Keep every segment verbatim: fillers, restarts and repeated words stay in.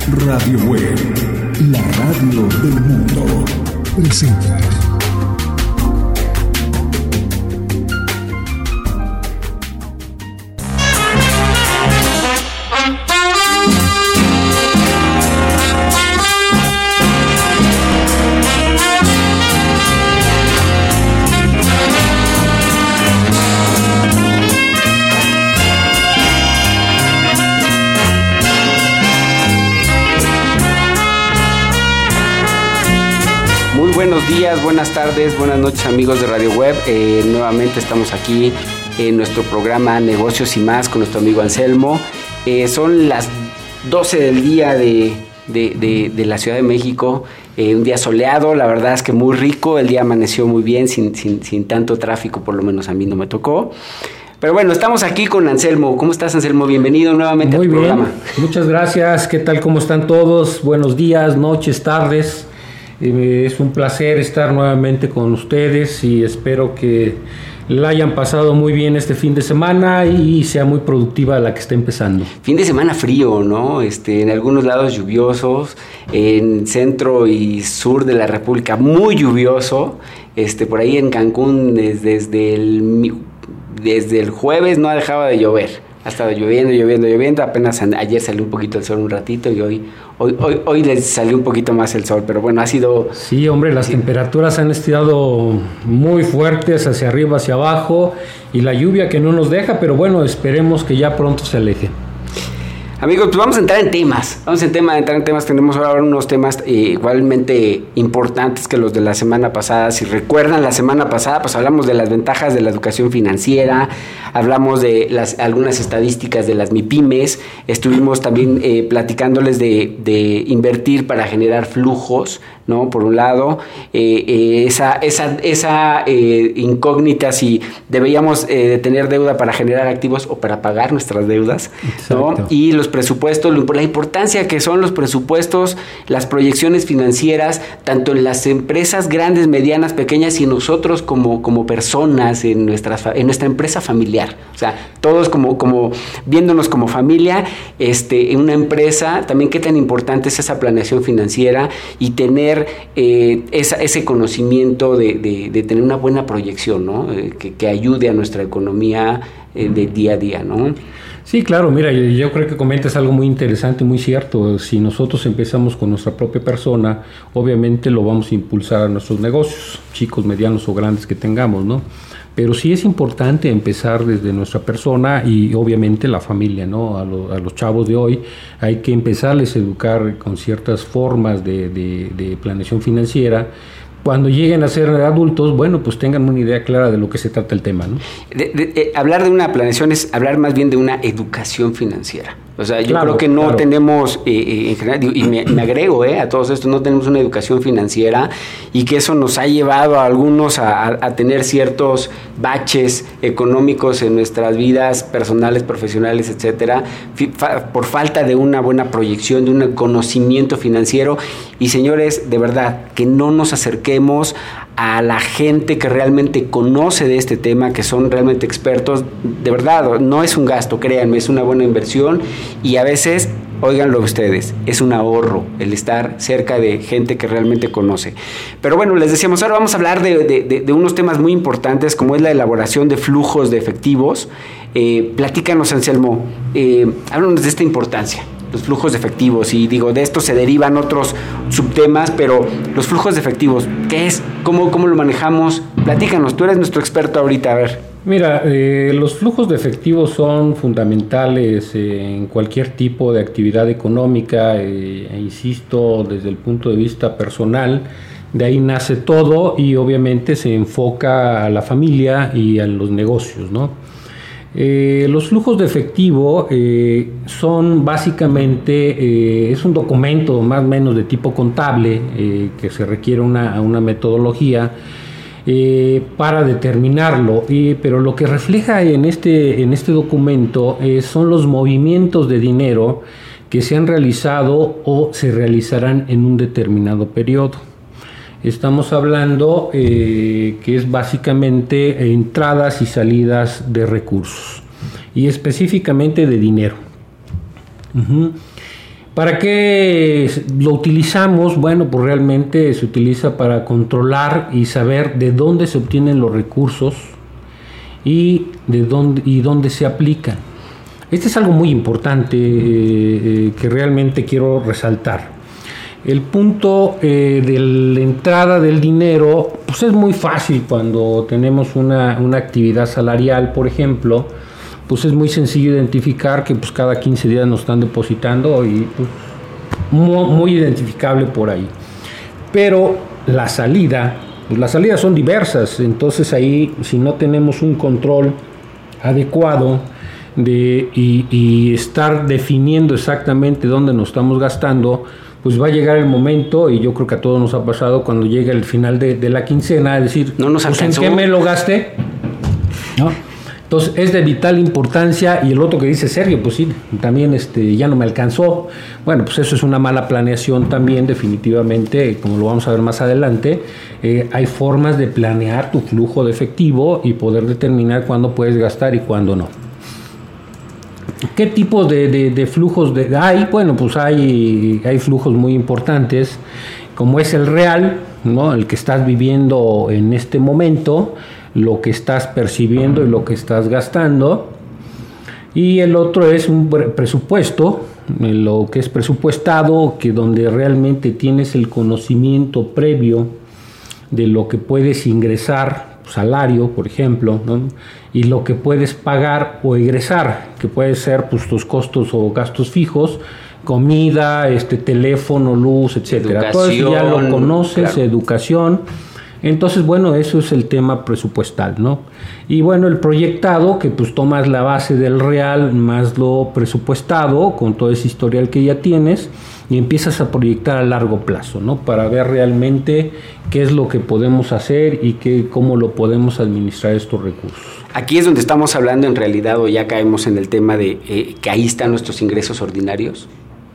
Radio Web, la radio del mundo, presenta. Buenos días, buenas tardes, buenas noches amigos de Radio Web. Eh, nuevamente estamos aquí en nuestro programa Negocios y Más con nuestro amigo Anselmo. Eh, son las doce del día de, de, de, de la Ciudad de México, eh, un día soleado, la verdad es que muy rico, el día amaneció muy bien, sin, sin, sin tanto tráfico, por lo menos a mí no me tocó. Pero bueno, estamos aquí con Anselmo. ¿Cómo estás, Anselmo? Bienvenido nuevamente muy al bien. programa. Muchas gracias. ¿Qué tal? ¿Cómo están todos? Buenos días, noches, tardes. Es un placer estar nuevamente con ustedes y espero que la hayan pasado muy bien este fin de semana y sea muy productiva la que está empezando. Fin de semana frío, ¿no? Este, en algunos lados lluviosos, en centro y sur de la República muy lluvioso. Este, por ahí en Cancún desde, desde, el, desde el jueves no ha dejado de llover. Ha estado lloviendo, lloviendo, lloviendo. Apenas ayer salió un poquito el sol un ratito y hoy, hoy, hoy, hoy les salió un poquito más el sol. Pero bueno, ha sido... Sí, hombre, las sí. temperaturas han estado muy fuertes hacia arriba, hacia abajo. Y la lluvia que no nos deja, pero bueno, esperemos que ya pronto se aleje. Amigos, pues vamos a entrar en temas. Vamos a entrar en temas. Tenemos ahora unos temas eh, igualmente importantes que los de la semana pasada. Si recuerdan, la semana pasada pues hablamos de las ventajas de la educación financiera, hablamos de las algunas estadísticas de las MIPYMES, estuvimos también eh, platicándoles de, de invertir para generar flujos, ¿no? Por un lado, eh, eh, esa, esa, esa eh, incógnita si deberíamos eh, tener deuda para generar activos o para pagar nuestras deudas, ¿no? Y los presupuestos, la importancia que son los presupuestos, las proyecciones financieras, tanto en las empresas grandes, medianas, pequeñas y nosotros como, como personas en, nuestras, en nuestra empresa familiar. O sea, todos como, como viéndonos como familia, este, en una empresa, también qué tan importante es esa planeación financiera y tener Eh, esa, ese conocimiento de, de, de tener una buena proyección, ¿no? Eh, que, que ayude a nuestra economía eh, de día a día, ¿no? Sí, claro, mira, yo, yo creo que comentas algo muy interesante, muy cierto. Si nosotros empezamos con nuestra propia persona, obviamente lo vamos a impulsar a nuestros negocios, chicos, medianos o grandes que tengamos, ¿no? Pero sí es importante empezar desde nuestra persona y obviamente la familia, ¿no? A, lo, a los chavos de hoy hay que empezarles a educar con ciertas formas de, de, de planeación financiera. Cuando lleguen a ser adultos, bueno, pues tengan una idea clara de lo que se trata el tema, ¿no? De, de, de, hablar de una planeación es hablar más bien de una educación financiera. O sea, yo claro, creo que no claro. tenemos, eh, en general, y me, me agrego eh, a todos estos, no tenemos una educación financiera y que eso nos ha llevado a algunos a, a, a tener ciertos baches económicos en nuestras vidas personales, profesionales, etcétera, fa, por falta de una buena proyección, de un conocimiento financiero. Y señores, de verdad, que no nos acerquemos a la gente que realmente conoce de este tema, que son realmente expertos. De verdad, no es un gasto, créanme, es una buena inversión y a veces, óiganlo ustedes, es un ahorro el estar cerca de gente que realmente conoce. Pero bueno, les decíamos, ahora vamos a hablar de, de, de, de unos temas muy importantes como es la elaboración de flujos de efectivos. Eh, platícanos, Anselmo, eh, háblanos de esta importancia. Los flujos de efectivos, y digo, de esto se derivan otros subtemas, pero los flujos de efectivos, ¿qué es? ¿Cómo, cómo lo manejamos? Platícanos, tú eres nuestro experto ahorita, a ver. Mira, eh, los flujos de efectivos son fundamentales eh, en cualquier tipo de actividad económica, eh, e insisto, desde el punto de vista personal, de ahí nace todo y obviamente se enfoca a la familia y a los negocios, ¿no? Eh, los flujos de efectivo eh, son básicamente, eh, es un documento más o menos de tipo contable eh, que se requiere una, una metodología eh, para determinarlo, y, pero lo que refleja en este, en este documento eh, son los movimientos de dinero que se han realizado o se realizarán en un determinado periodo. Estamos hablando eh, que es básicamente entradas y salidas de recursos y específicamente de dinero. Uh-huh. ¿Para qué lo utilizamos? Bueno, pues realmente se utiliza para controlar y saber de dónde se obtienen los recursos y de dónde y dónde se aplican. Este es algo muy importante eh, eh, que realmente quiero resaltar. El punto eh, de la entrada del dinero, pues es muy fácil cuando tenemos una, una actividad salarial, por ejemplo. Pues es muy sencillo identificar que pues cada quince días nos están depositando y pues, muy, muy identificable por ahí. Pero la salida, pues las salidas son diversas, entonces ahí si no tenemos un control adecuado de, y, y estar definiendo exactamente dónde nos estamos gastando, pues va a llegar el momento, y yo creo que a todos nos ha pasado, cuando llega el final de, de la quincena, decir, no nos alcanzó. Pues, ¿en qué me lo gasté? ¿No? Entonces es de vital importancia. Y el otro que dice Sergio, pues sí, también este, ya no me alcanzó. Bueno, pues eso es una mala planeación también, definitivamente, como lo vamos a ver más adelante. Eh, hay formas de planear tu flujo de efectivo y poder determinar cuándo puedes gastar y cuándo no. ¿Qué tipo de, de, de flujos de, hay? Bueno, pues hay, hay flujos muy importantes, como es el real, ¿no? El que estás viviendo en este momento, lo que estás percibiendo y lo que estás gastando. Y el otro es un presupuesto, lo que es presupuestado, que donde realmente tienes el conocimiento previo de lo que puedes ingresar, salario, por ejemplo, ¿no? Y lo que puedes pagar o egresar, que puede ser pues tus costos o gastos fijos, comida, este teléfono, luz, etcétera. Todo eso ya lo conoces, claro. Educación. Entonces, bueno, eso es el tema presupuestal, ¿no? Y bueno, el proyectado, que pues tomas la base del real más lo presupuestado, con todo ese historial que ya tienes, y empiezas a proyectar a largo plazo, ¿no? Para ver realmente qué es lo que podemos hacer y qué, cómo lo podemos administrar estos recursos. Aquí es donde estamos hablando en realidad, o ya caemos en el tema de eh, que ahí están nuestros ingresos ordinarios.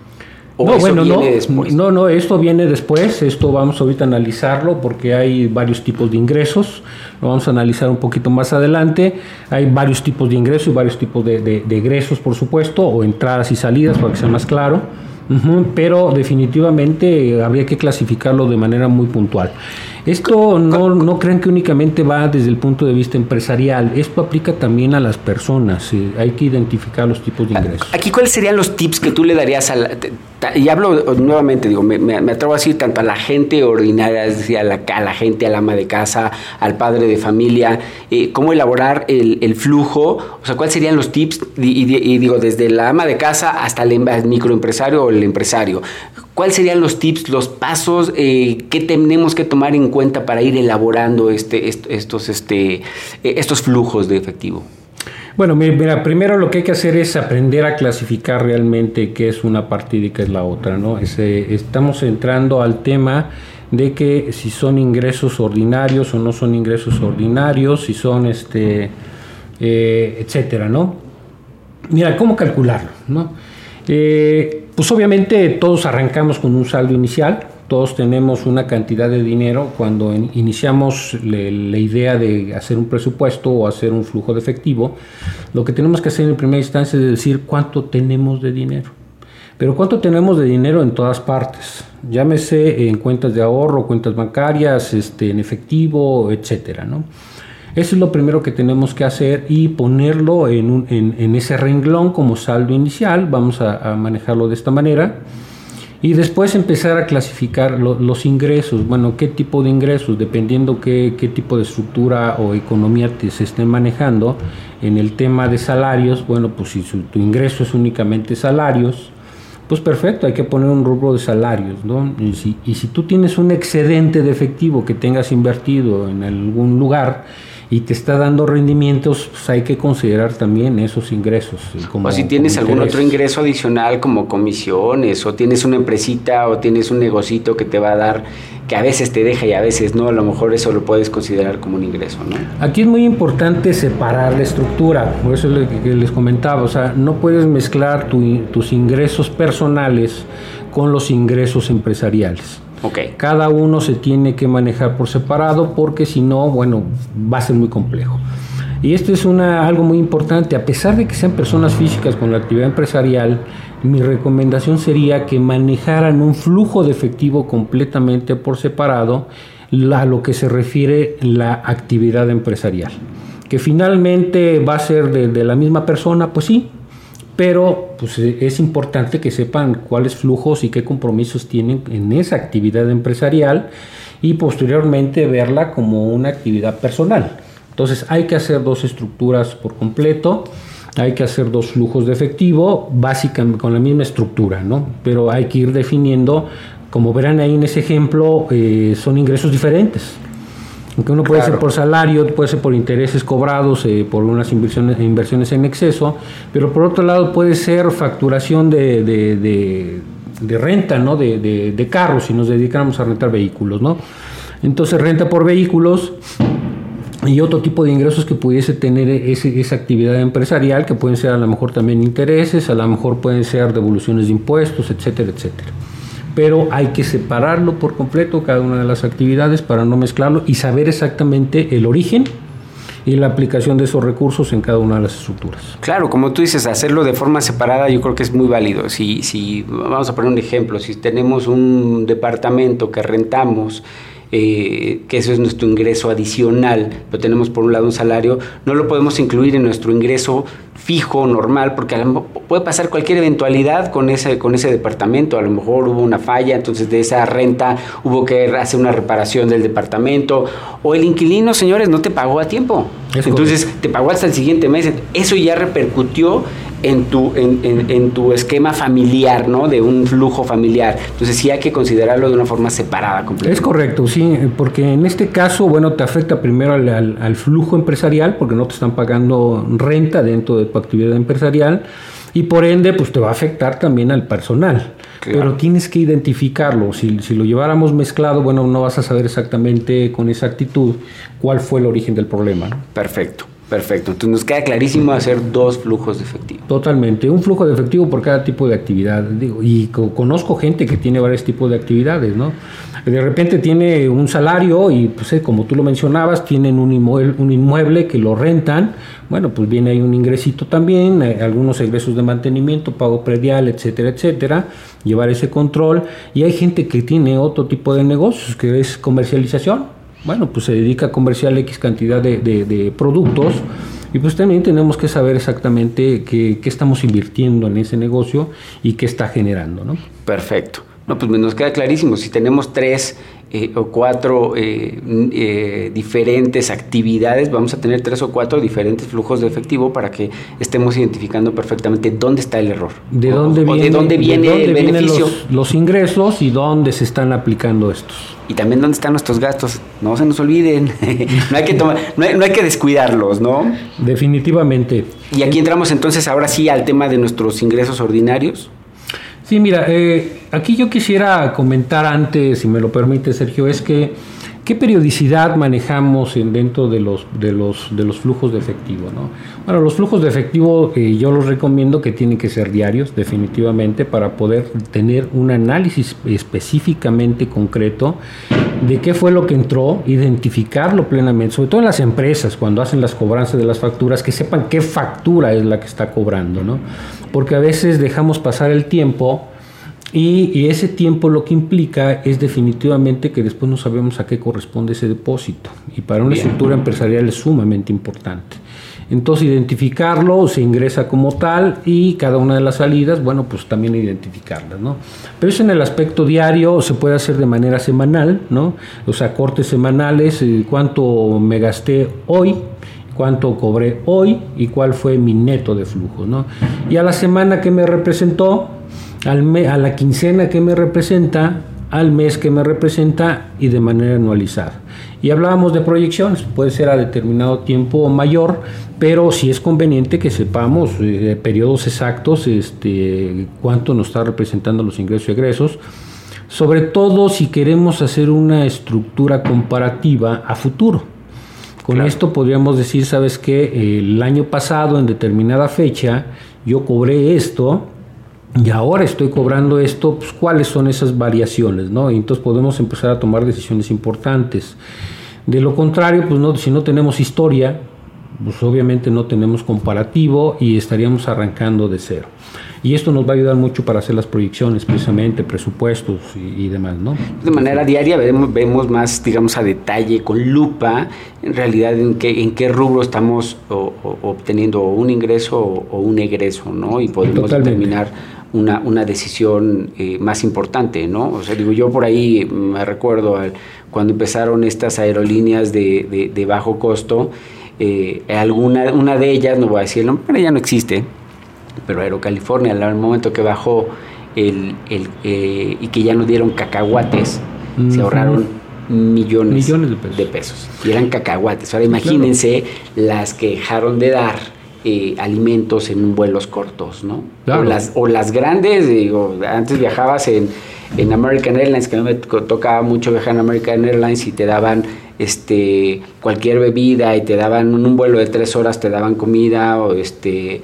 ¿O no, eso bueno, viene no, después? no, no, esto viene después, esto vamos ahorita a analizarlo porque hay varios tipos de ingresos, lo vamos a analizar un poquito más adelante. Hay varios tipos de ingresos y varios tipos de, de, de egresos, por supuesto, o entradas y salidas, para que sea más claro. Uh-huh, pero definitivamente habría que clasificarlo de manera muy puntual. Esto no, no crean que únicamente va desde el punto de vista empresarial, esto aplica también a las personas, eh, hay que identificar los tipos de ingresos. Aquí, ¿cuáles serían los tips que tú le darías a la, y hablo nuevamente, digo, me, me, me atrevo a decir tanto a la gente ordinaria, es decir, a la, a la gente, al ama de casa, al padre de familia, eh, cómo elaborar el, el flujo, o sea, ¿cuáles serían los tips? Y, y, y digo, desde la ama de casa hasta el, el microempresario o el empresario, ¿cuáles serían los tips, los pasos eh, que tenemos que tomar en cuenta para ir elaborando este, est, estos, este, estos flujos de efectivo? Bueno, mira, primero lo que hay que hacer es aprender a clasificar realmente qué es una partida y qué es la otra, ¿no? Es, eh, estamos entrando al tema de que si son ingresos ordinarios o no son ingresos ordinarios, si son, este, eh, etcétera, ¿no? Mira, ¿cómo calcularlo, no? Eh, pues obviamente todos arrancamos con un saldo inicial, todos tenemos una cantidad de dinero cuando in, iniciamos le, la idea de hacer un presupuesto o hacer un flujo de efectivo. Lo que tenemos que hacer en primera instancia es decir cuánto tenemos de dinero, pero cuánto tenemos de dinero en todas partes, llámese en cuentas de ahorro, cuentas bancarias, este, en efectivo, etcétera, ¿no? Eso es lo primero que tenemos que hacer y ponerlo en, un, en, en ese renglón como saldo inicial. Vamos a, a manejarlo de esta manera y después empezar a clasificar lo, los ingresos. Bueno, qué tipo de ingresos, dependiendo qué, qué tipo de estructura o economía te, se estén manejando. En el tema de salarios, bueno, pues si su, tu ingreso es únicamente salarios, pues perfecto, hay que poner un rubro de salarios, ¿no? Y si, y si tú tienes un excedente de efectivo que tengas invertido en algún lugar y te está dando rendimientos, pues hay que considerar también esos ingresos. Como, o si tienes algún intereses. otro ingreso adicional como comisiones, o tienes una empresita o tienes un negocito que te va a dar, que a veces te deja y a veces no, a lo mejor eso lo puedes considerar como un ingreso, ¿no? Aquí es muy importante separar la estructura, por eso es lo que les comentaba, o sea, no puedes mezclar tu, tus ingresos personales con los ingresos empresariales. Okay. Cada uno se tiene que manejar por separado porque si no, bueno, va a ser muy complejo. Y esto es una, algo muy importante, a pesar de que sean personas físicas con la actividad empresarial, mi recomendación sería que manejaran un flujo de efectivo completamente por separado a lo que se refiere la actividad empresarial. Que finalmente va a ser de, de la misma persona, pues sí, pero pues es importante que sepan cuáles flujos y qué compromisos tienen en esa actividad empresarial y posteriormente verla como una actividad personal. Entonces hay que hacer dos estructuras por completo, hay que hacer dos flujos de efectivo, básicamente con la misma estructura, ¿no? Pero hay que ir definiendo, como verán ahí en ese ejemplo, eh, son ingresos diferentes. Aunque uno puede claro. ser por salario, puede ser por intereses cobrados, eh, por unas inversiones, inversiones en exceso, pero por otro lado puede ser facturación de, de, de, de renta, ¿no? de, de, de carros, si nos dedicamos a rentar vehículos, ¿no? Entonces renta por vehículos y otro tipo de ingresos que pudiese tener ese, esa actividad empresarial, que pueden ser a lo mejor también intereses, a lo mejor pueden ser devoluciones de impuestos, etcétera, etcétera. Pero hay que separarlo por completo, cada una de las actividades, para no mezclarlo y saber exactamente el origen y la aplicación de esos recursos en cada una de las estructuras. Claro, como tú dices, hacerlo de forma separada yo creo que es muy válido. Si, si vamos a poner un ejemplo, si tenemos un departamento que rentamos, Eh, que eso es nuestro ingreso adicional, pero tenemos por un lado un salario, no lo podemos incluir en nuestro ingreso fijo, normal, porque a lo, puede pasar cualquier eventualidad con ese, con ese departamento. A lo mejor hubo una falla, entonces de esa renta hubo que hacer una reparación del departamento, o el inquilino, señores, no te pagó a tiempo, es entonces correcto. Te pagó hasta el siguiente mes. Eso ya repercutió en tu, en, en, en tu esquema familiar, ¿no? De un flujo familiar. Entonces sí hay que considerarlo de una forma separada completamente. Es correcto, sí, porque en este caso, bueno, te afecta primero al, al, al flujo empresarial, porque no te están pagando renta dentro de tu actividad empresarial, y por ende, pues te va a afectar también al personal. Claro. Pero tienes que identificarlo. Si, si lo lleváramos mezclado, bueno, no vas a saber exactamente con exactitud cuál fue el origen del problema, ¿no? Perfecto. Perfecto, entonces nos queda clarísimo hacer dos flujos de efectivo. Totalmente, un flujo de efectivo por cada tipo de actividad. Digo, y co- conozco gente que tiene varios tipos de actividades, ¿no? De repente tiene un salario y, pues, eh, como tú lo mencionabas, tienen un inmueble, un inmueble que lo rentan. Bueno, pues viene ahí un ingresito también, eh, algunos ingresos de mantenimiento, pago predial, etcétera, etcétera, llevar ese control. Y hay gente que tiene otro tipo de negocios, que es comercialización. Bueno, pues se dedica a comerciar X cantidad de, de, de productos y pues también tenemos que saber exactamente qué, qué estamos invirtiendo en ese negocio y qué está generando, ¿no? Perfecto. No, pues nos queda clarísimo. Si tenemos tres eh, o cuatro eh, eh, diferentes actividades, vamos a tener tres o cuatro diferentes flujos de efectivo para que estemos identificando perfectamente dónde está el error. De dónde o, viene, o de dónde viene de dónde el beneficio. Los, los ingresos y dónde se están aplicando estos. Y también dónde están nuestros gastos. No se nos olviden. no, hay que tomar, no, hay, no hay que descuidarlos, ¿no? Definitivamente. Y aquí entramos entonces ahora sí al tema de nuestros ingresos ordinarios. Sí, mira, eh, aquí yo quisiera comentar antes, si me lo permite, Sergio, es que ¿qué periodicidad manejamos en, dentro de los, de, los, de los flujos de efectivo, ¿no? Bueno, los flujos de efectivo eh, yo los recomiendo que tienen que ser diarios, definitivamente, para poder tener un análisis específicamente concreto de qué fue lo que entró, identificarlo plenamente, sobre todo en las empresas, cuando hacen las cobranzas de las facturas, que sepan qué factura es la que está cobrando, ¿no? Porque a veces dejamos pasar el tiempo y, y ese tiempo lo que implica es definitivamente que después no sabemos a qué corresponde ese depósito, y para una Bien. estructura empresarial es sumamente importante. Entonces identificarlo, se ingresa como tal, y cada una de las salidas, bueno, pues también identificarlas, ¿no? Pero eso en el aspecto diario se puede hacer de manera semanal, ¿no? O sea, cortes semanales, eh, cuánto me gasté hoy, cuánto cobré hoy y cuál fue mi neto de flujo, ¿no? Y a la semana que me representó, al me, a la quincena que me representa, al mes que me representa, y de manera anualizada. Y hablábamos de proyecciones, puede ser a determinado tiempo mayor, pero sí es conveniente que sepamos eh, periodos exactos, este, cuánto nos está representando los ingresos y egresos, sobre todo si queremos hacer una estructura comparativa a futuro. Con claro. esto podríamos decir, ¿sabes qué? El año pasado, en determinada fecha, yo cobré esto, y ahora estoy cobrando esto, pues cuáles son esas variaciones, ¿no? Y entonces podemos empezar a tomar decisiones importantes. De lo contrario, pues no, si no tenemos historia, pues obviamente no tenemos comparativo y estaríamos arrancando de cero. Y esto nos va a ayudar mucho para hacer las proyecciones, precisamente, presupuestos y, y demás, ¿no? De manera diaria vemos, vemos más, digamos, a detalle, con lupa, en realidad en qué, en qué rubro estamos o, o, obteniendo un ingreso o, o un egreso, ¿no? Y podemos Totalmente. determinar una, una decisión eh, más importante, ¿no? O sea, digo, yo por ahí me recuerdo al, cuando empezaron estas aerolíneas de, de, de bajo costo, eh, alguna una de ellas, no voy a decirlo, pero ya no existe, pero Aerocalifornia, al momento que bajó el, el eh, y que ya no dieron cacahuates, uh-huh. se ahorraron millones, millones de, pesos. de pesos. Y eran cacahuates. Ahora imagínense claro. las que dejaron de dar eh, alimentos en vuelos cortos, ¿no? Claro. O, las, o las grandes, digo, antes viajabas en, en American Airlines, que a mí me tocaba mucho viajar en American Airlines y te daban este cualquier bebida y te daban en un vuelo de tres horas, te daban comida o este...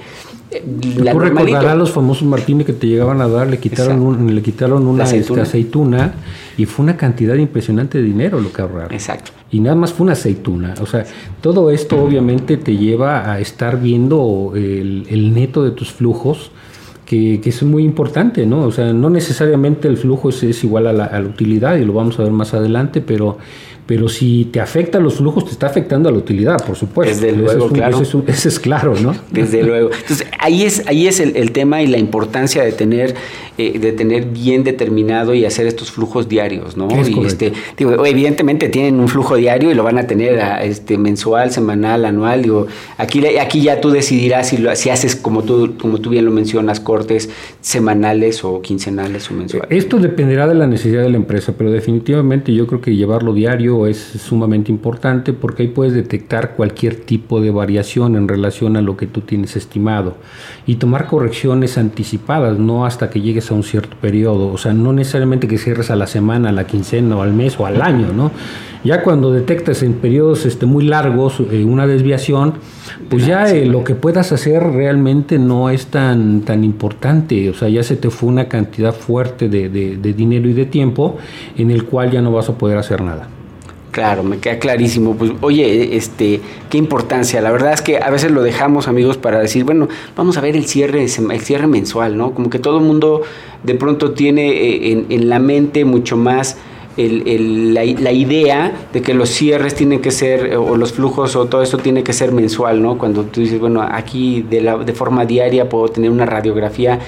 La Tú recordarás los famosos martini que te llegaban a dar, le quitaron un, le quitaron una aceituna. Este, aceituna y fue una cantidad impresionante de dinero lo que ahorraron. Exacto. Y nada más fue una aceituna. O sea, todo esto obviamente te lleva a estar viendo el, el neto de tus flujos, que, que es muy importante, ¿no? O sea, no necesariamente el flujo es, es igual a la, a la utilidad, y lo vamos a ver más adelante, pero... Pero si te afecta los flujos, te está afectando a la utilidad, por supuesto. Desde luego, ese es un, claro. Ese es, un, ese es claro, ¿no? Desde luego. Entonces, ahí es ahí es el, el tema y la importancia de tener eh, de tener bien determinado y hacer estos flujos diarios, ¿no? Es y este, digo, evidentemente tienen un flujo diario y lo van a tener a, este mensual, semanal, anual. Digo, aquí aquí ya tú decidirás si lo si haces como tú como tú bien lo mencionas, cortes semanales o quincenales o mensuales. Esto dependerá de la necesidad de la empresa, pero definitivamente yo creo que llevarlo diario es sumamente importante, porque ahí puedes detectar cualquier tipo de variación en relación a lo que tú tienes estimado y tomar correcciones anticipadas, no hasta que llegues a un cierto periodo. O sea, no necesariamente que cierres a la semana, a la quincena o al mes o al año, ¿no? Ya cuando detectas en periodos este, muy largos eh, una desviación, pues ya eh, lo que puedas hacer realmente no es tan, tan importante. O sea, ya se te fue una cantidad fuerte de, de, de dinero y de tiempo en el cual ya no vas a poder hacer nada. Claro, me queda clarísimo. Pues, oye, este, qué importancia. La verdad es que a veces lo dejamos, amigos, para decir, bueno, vamos a ver el cierre, el cierre mensual, ¿no? Como que todo el mundo de pronto tiene en, en la mente mucho más el, el, la, la idea de que los cierres tienen que ser, o los flujos o todo esto tiene que ser mensual, ¿no? Cuando tú dices, bueno, aquí de, la, de forma diaria puedo tener una radiografía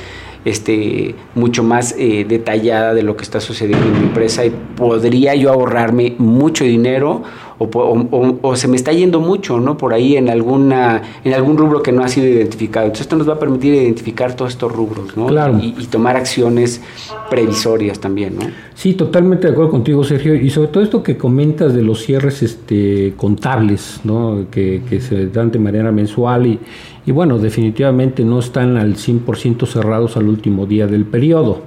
este mucho más eh, detallada de lo que está sucediendo en mi empresa y podría yo ahorrarme mucho dinero o, o, o se me está yendo mucho, ¿no? Por ahí en alguna en algún rubro que no ha sido identificado. Entonces esto nos va a permitir identificar todos estos rubros, ¿no? Claro. Y, y tomar acciones previsorias también, ¿no? Sí, totalmente de acuerdo contigo, Sergio, y sobre todo esto que comentas de los cierres este contables, ¿no? Que, que se dan de manera mensual y Y bueno, definitivamente no están al cien por ciento cerrados al último día del periodo.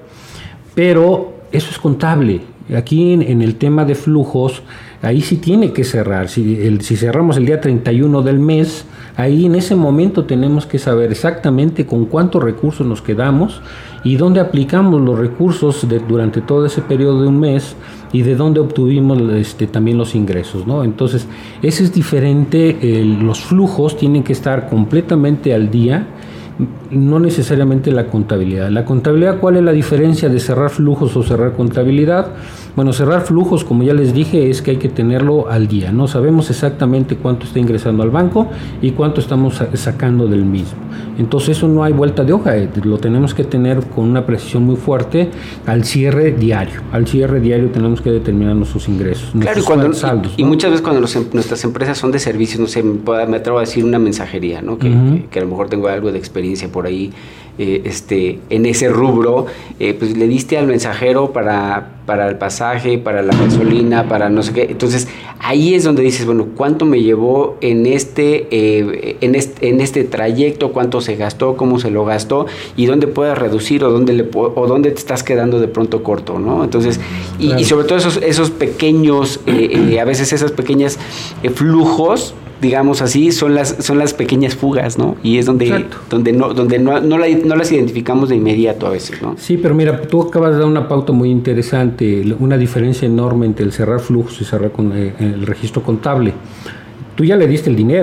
Pero eso es contable. Aquí en, en el tema de flujos, ahí sí tiene que cerrar. Si, el, si cerramos el día treinta y uno del mes, ahí en ese momento tenemos que saber exactamente con cuántos recursos nos quedamos y dónde aplicamos los recursos de, durante todo ese periodo de un mes y de dónde obtuvimos este, también los ingresos, ¿no? Entonces, ese es diferente. El, los flujos tienen que estar completamente al día, no necesariamente la contabilidad. La contabilidad, ¿cuál es la diferencia de cerrar flujos o cerrar contabilidad? Bueno, cerrar flujos, como ya les dije, es que hay que tenerlo al día, ¿no? Sabemos exactamente cuánto está ingresando al banco y cuánto estamos sacando del mismo. Entonces eso no hay vuelta de hoja, lo tenemos que tener con una precisión muy fuerte al cierre diario. Al cierre diario tenemos que determinar nuestros ingresos, claro, nuestros y cuando, saldos, y, ¿no? y muchas veces cuando los, nuestras empresas son de servicios, no sé, me, me atrevo a decir una mensajería, ¿no? Que, uh-huh. que, que a lo mejor tengo algo de experiencia por ahí, eh, este, en ese rubro, eh, pues le diste al mensajero para, para el pasaje, para la gasolina, para no sé qué. Entonces ahí es donde dices, bueno, ¿cuánto me llevó en este, eh, en este, en este trayecto? ¿Cuánto se gastó? ¿Cómo se lo gastó? ¿Y dónde puedes reducir o dónde le o dónde te estás quedando de pronto corto, ¿no? Entonces, y, claro. y sobre todo esos, esos pequeños, eh, eh, a veces esas pequeñas eh, flujos, digamos así, son las son las pequeñas fugas, ¿no? Y es donde Exacto. donde no donde no no, la, no las identificamos de inmediato a veces, ¿no? Sí, pero mira, tú acabas de dar una pauta muy interesante, una diferencia enorme entre el cerrar flujos y cerrar con eh, el registro contable. Tú ya le diste el dinero,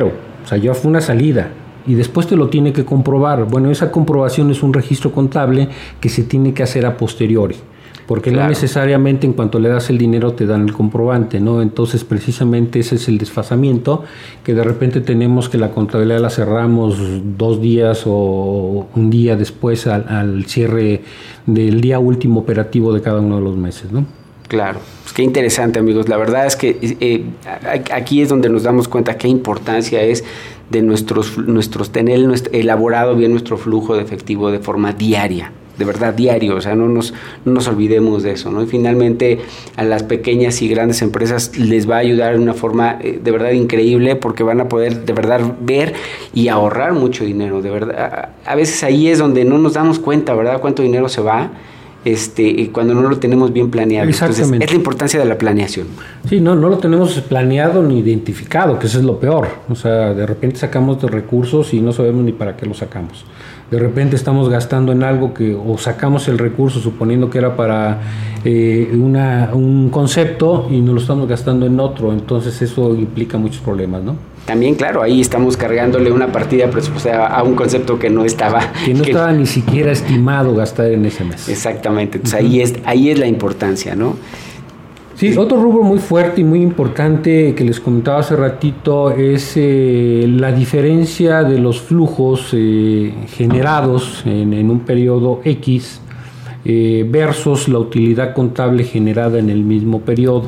o sea, ya fue una salida. Y después te lo tiene que comprobar. Bueno, esa comprobación es un registro contable que se tiene que hacer a posteriori. Porque claro, no necesariamente en cuanto le das el dinero te dan el comprobante, ¿no? Entonces, precisamente ese es el desfasamiento, que de repente tenemos que la contabilidad la cerramos dos días o un día después al, al cierre del día último operativo de cada uno de los meses, ¿no? Claro, pues qué interesante, amigos. La verdad es que eh, aquí es donde nos damos cuenta qué importancia es de nuestros, nuestros tener nuestro, elaborado bien nuestro flujo de efectivo de forma diaria. De verdad, diario, o sea, no nos, no nos olvidemos de eso, ¿no? Y finalmente a las pequeñas y grandes empresas les va a ayudar de una forma eh, de verdad increíble, porque van a poder de verdad ver y ahorrar mucho dinero, de verdad. A, a veces ahí es donde no nos damos cuenta, ¿verdad?, cuánto dinero se va, este, cuando no lo tenemos bien planeado. Entonces, es la importancia de la planeación. Sí, no, no lo tenemos planeado ni identificado, que eso es lo peor. O sea, de repente sacamos de recursos y no sabemos ni para qué los sacamos. De repente estamos gastando en algo que, o sacamos el recurso suponiendo que era para eh, una, un concepto y nos lo estamos gastando en otro, entonces eso implica muchos problemas, ¿no? También, claro, ahí estamos cargándole una partida presupuestaria a un concepto que no estaba... Que no que, estaba ni siquiera estimado gastar en ese mes. Exactamente, entonces uh-huh. ahí, es, ahí es la importancia, ¿no? Sí, otro rubro muy fuerte y muy importante que les comentaba hace ratito es eh, la diferencia de los flujos eh, generados en, en un periodo X eh, versus la utilidad contable generada en el mismo periodo.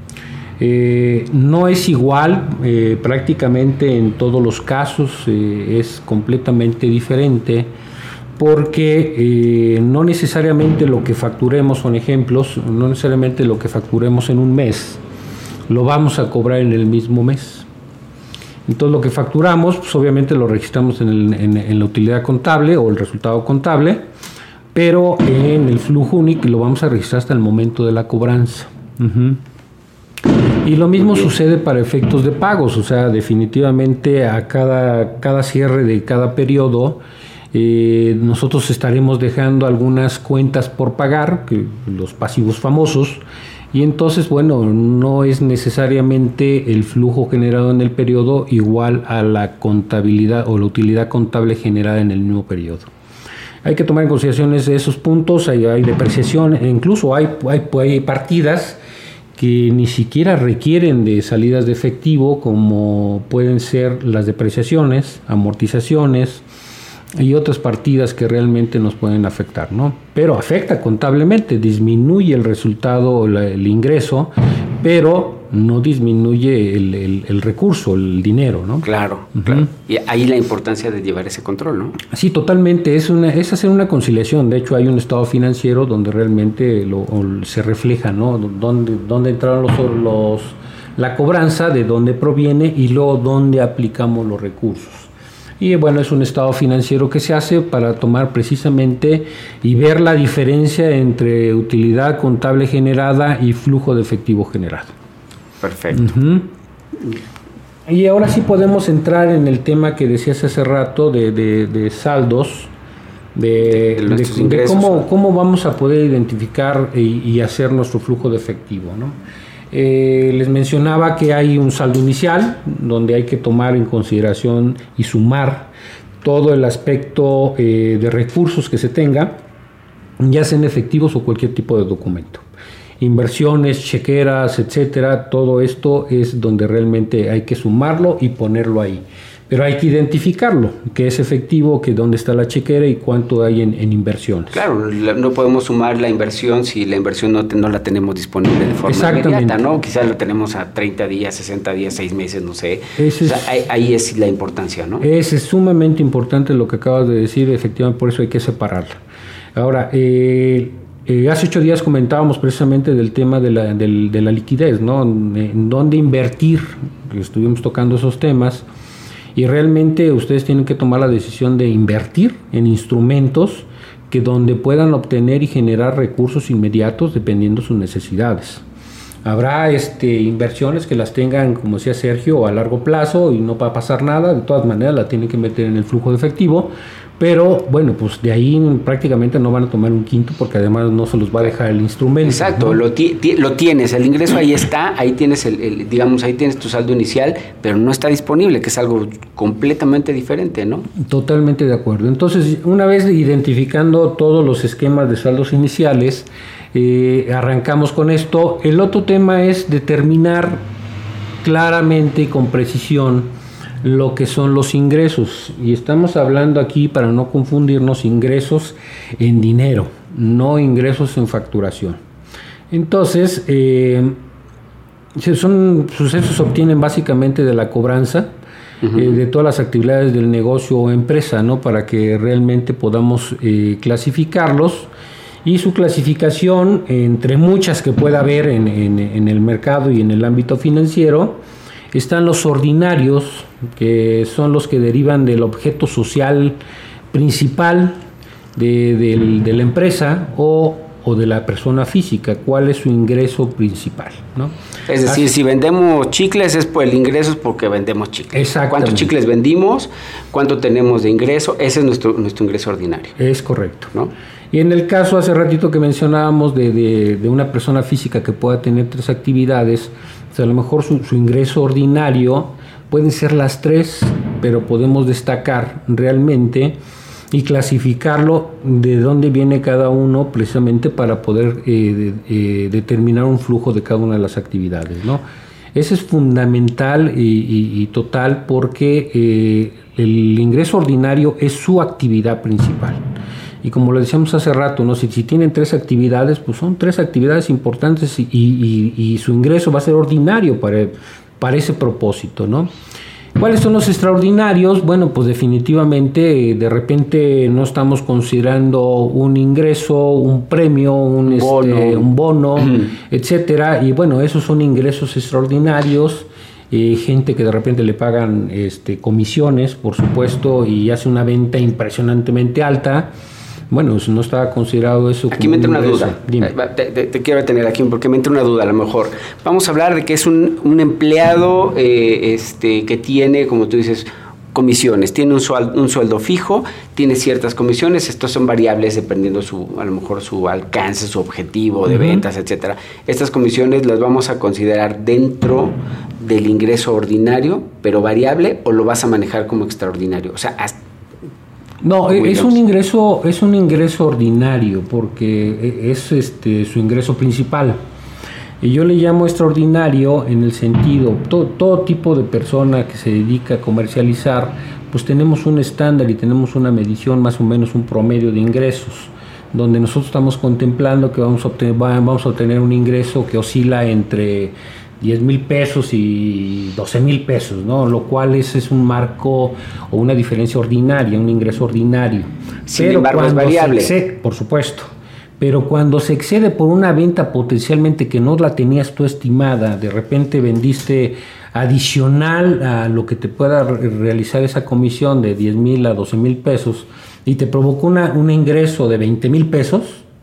Eh, no es igual, eh, prácticamente en todos los casos eh, es completamente diferente, porque eh, no necesariamente lo que facturemos, son ejemplos, no necesariamente lo que facturemos en un mes lo vamos a cobrar en el mismo mes. Entonces lo que facturamos, pues obviamente lo registramos en, el, en, en la utilidad contable o el resultado contable, pero en el flujo único lo vamos a registrar hasta el momento de la cobranza. Uh-huh. Y lo mismo sucede para efectos de pagos, o sea, definitivamente a cada, cada cierre de cada periodo, Eh, nosotros estaremos dejando algunas cuentas por pagar, que los pasivos famosos, y entonces, bueno, no es necesariamente el flujo generado en el periodo igual a la contabilidad o la utilidad contable generada en el mismo periodo. Hay que tomar en consideración esos puntos, hay, hay depreciación, e incluso hay, hay, hay partidas que ni siquiera requieren de salidas de efectivo, como pueden ser las depreciaciones, amortizaciones, y otras partidas que realmente nos pueden afectar, ¿no? Pero afecta contablemente, disminuye el resultado, la, el ingreso, pero no disminuye el, el, el recurso, el dinero, ¿no? Claro, uh-huh. claro. Y ahí la importancia de llevar ese control, ¿no? Sí, totalmente. Es, una, es hacer una conciliación. De hecho, hay un estado financiero donde realmente lo, se refleja, ¿no? Dónde, dónde entraron los, los, la cobranza, de dónde proviene y luego dónde aplicamos los recursos. Y bueno, es un estado financiero que se hace para tomar precisamente y ver la diferencia entre utilidad contable generada y flujo de efectivo generado. Perfecto. Uh-huh. Y ahora sí podemos entrar en el tema que decías hace rato de, de, de saldos, de, de, de, de cómo, cómo vamos a poder identificar y, y hacer nuestro flujo de efectivo, ¿no? Eh, les mencionaba que hay un saldo inicial donde hay que tomar en consideración y sumar todo el aspecto eh, de recursos que se tenga, ya sean efectivos o cualquier tipo de documento. Inversiones, chequeras, etcétera, todo esto es donde realmente hay que sumarlo y ponerlo ahí. Pero hay que identificarlo, qué es efectivo, que dónde está la chequera y cuánto hay en, en inversiones. Claro, no podemos sumar la inversión si la inversión no, te, no la tenemos disponible de forma inmediata, ¿no? Quizás la tenemos a treinta días, sesenta días, seis meses, no sé. Ese o sea, es, ahí, ahí es la importancia, ¿no? Es, es sumamente importante lo que acabas de decir, efectivamente, por eso hay que separarla. Ahora, eh, eh, hace ocho días comentábamos precisamente del tema de la, del, de la liquidez, ¿no? En dónde invertir, estuvimos tocando esos temas. Y realmente ustedes tienen que tomar la decisión de invertir en instrumentos que donde puedan obtener y generar recursos inmediatos dependiendo de sus necesidades. Habrá este, inversiones que las tengan, como decía Sergio, a largo plazo y no va a pasar nada, de todas maneras la tienen que meter en el flujo de efectivo, Pero bueno, pues de ahí prácticamente no van a tomar un quinto porque además no se los va a dejar el instrumento. Exacto, ¿no? lo, ti, ti, lo tienes, el ingreso ahí está, ahí tienes el, el, digamos, ahí tienes tu saldo inicial, pero no está disponible, que es algo completamente diferente, ¿no? Totalmente de acuerdo. Entonces, una vez identificando todos los esquemas de saldos iniciales, eh, arrancamos con esto. El otro tema es determinar claramente y con precisión lo que son los ingresos, y estamos hablando aquí, para no confundirnos, ingresos en dinero, no ingresos en facturación. Entonces, eh, son sucesos se obtienen básicamente de la cobranza, uh-huh. eh, de todas las actividades del negocio o empresa, ¿no? Para que realmente podamos eh, clasificarlos. Y su clasificación, entre muchas que pueda haber en, en, en el mercado y en el ámbito financiero, están los ordinarios, que son los que derivan del objeto social principal de, de, de la empresa o, o de la persona física. ¿Cuál es su ingreso principal, ¿no? Es decir, Así, si vendemos chicles es por el ingreso, es porque vendemos chicles. Exactamente. ¿Cuántos chicles vendimos? ¿Cuánto tenemos de ingreso? Ese es nuestro, nuestro ingreso ordinario. Es correcto, ¿no? Y en el caso hace ratito que mencionábamos de, de, de una persona física que pueda tener tres actividades, o sea, a lo mejor su, su ingreso ordinario pueden ser las tres, pero podemos destacar realmente y clasificarlo de dónde viene cada uno, precisamente para poder eh, de, eh, determinar un flujo de cada una de las actividades, ¿no? Eso es fundamental y, y, y total, porque eh, el ingreso ordinario es su actividad principal. Y como lo decíamos hace rato, ¿no? Si, si tienen tres actividades, pues son tres actividades importantes y, y, y su ingreso va a ser ordinario para, para ese propósito, ¿no? ¿Cuáles son los extraordinarios? Bueno, pues definitivamente de repente no estamos considerando un ingreso, un premio, un bono, este, un bono etcétera. Y bueno, esos son ingresos extraordinarios. Eh, gente que de repente le pagan este, comisiones, por supuesto, y hace una venta impresionantemente alta. Bueno, no estaba considerado eso. Aquí me entra una duda. Te, te, te quiero detener aquí porque me entra una duda a lo mejor. Vamos a hablar de que es un, un empleado eh, este, que tiene, como tú dices, comisiones. Tiene un sueldo, un sueldo fijo, tiene ciertas comisiones. Estos son variables dependiendo su, a lo mejor su alcance, su objetivo de uh-huh. ventas, etcétera. Estas comisiones las vamos a considerar dentro del ingreso ordinario, pero variable, o lo vas a manejar como extraordinario. O sea, hasta No, es un ingreso, es un ingreso ordinario porque es este su ingreso principal. Y yo le llamo extraordinario en el sentido, todo, todo tipo de persona que se dedica a comercializar, pues tenemos un estándar y tenemos una medición, más o menos un promedio de ingresos, donde nosotros estamos contemplando que vamos a obtener, vamos a obtener un ingreso que oscila entre diez mil pesos y doce mil pesos, ¿no? Lo cual es, es un marco o una diferencia ordinaria, un ingreso ordinario. Sin Pero embargo, es variable. Excede, por supuesto. Pero cuando se excede por una venta potencialmente que no la tenías tú estimada, de repente vendiste adicional a lo que te pueda realizar esa comisión de diez mil a doce mil pesos y te provocó una, un ingreso de veinte mil pesos,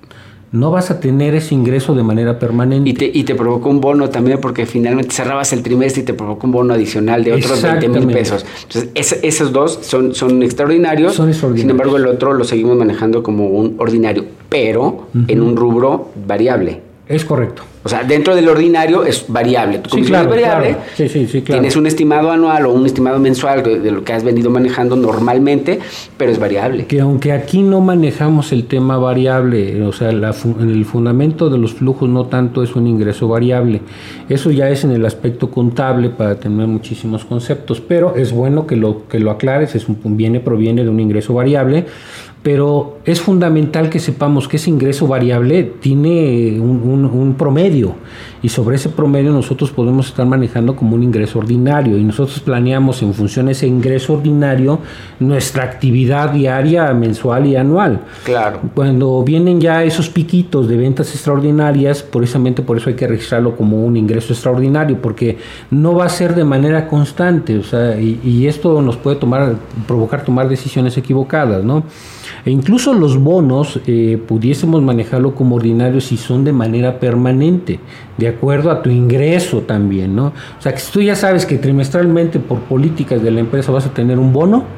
no vas a tener ese ingreso de manera permanente. Y te, y te provocó un bono también porque finalmente cerrabas el trimestre y te provocó un bono adicional de otros veinte mil pesos. Entonces, es, esos dos son, son, extraordinarios, son extraordinarios. Sin embargo, el otro lo seguimos manejando como un ordinario, pero uh-huh. en un rubro variable. Es correcto. O sea, dentro del ordinario es variable. Tu comisión sí, claro, es variable. Claro. Sí, sí, sí, claro. Tienes un estimado anual o un estimado mensual de lo que has venido manejando normalmente, pero es variable. Que aunque aquí no manejamos el tema variable, o sea, la, en el fundamento de los flujos no tanto es un ingreso variable. Eso ya es en el aspecto contable para tener muchísimos conceptos, pero es bueno que lo, que lo aclares. Es un, viene, proviene de un ingreso variable. Pero es fundamental que sepamos que ese ingreso variable tiene un, un, un promedio y sobre ese promedio nosotros podemos estar manejando como un ingreso ordinario y nosotros planeamos en función de ese ingreso ordinario nuestra actividad diaria, mensual y anual. Claro. Cuando vienen ya esos piquitos de ventas extraordinarias, precisamente por eso hay que registrarlo como un ingreso extraordinario, porque no va a ser de manera constante, o sea, y, y esto nos puede tomar, provocar tomar decisiones equivocadas, ¿no? E incluso los bonos eh, pudiésemos manejarlo como ordinario si son de manera permanente, de acuerdo a tu ingreso también, ¿no? O sea, que si tú ya sabes que trimestralmente por políticas de la empresa vas a tener un bono,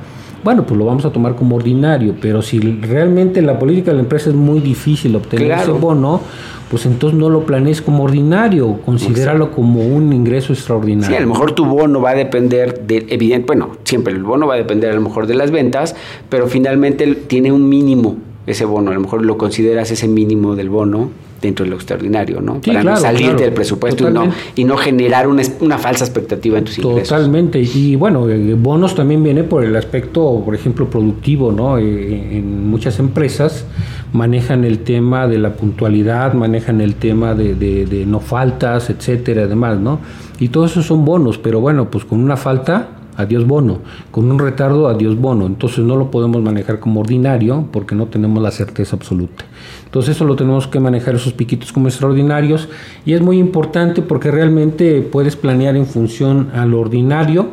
bueno, pues lo vamos a tomar como ordinario, pero si realmente la política de la empresa es muy difícil obtener claro. ese bono, pues entonces no lo planees como ordinario, considéralo como un ingreso extraordinario. Sí, a lo mejor tu bono va a depender de, evidente, bueno, siempre el bono va a depender a lo mejor de las ventas, pero finalmente tiene un mínimo ese bono, a lo mejor lo consideras ese mínimo del bono dentro de lo extraordinario, ¿no? Sí, para claro, no salirte claro, del presupuesto y no, y no generar una, una falsa expectativa en tus ingresos. Totalmente, y bueno, eh, bonos también viene por el aspecto, por ejemplo, productivo, ¿no? Eh, en muchas empresas manejan el tema de la puntualidad, manejan el tema de, de, de no faltas, etcétera, además, ¿no? Y todos esos son bonos, pero bueno, pues con una falta, adiós bono, con un retardo, adiós bono. Entonces no lo podemos manejar como ordinario porque no tenemos la certeza absoluta. Entonces eso lo tenemos que manejar, esos piquitos, como extraordinarios, y es muy importante porque realmente puedes planear en función a lo ordinario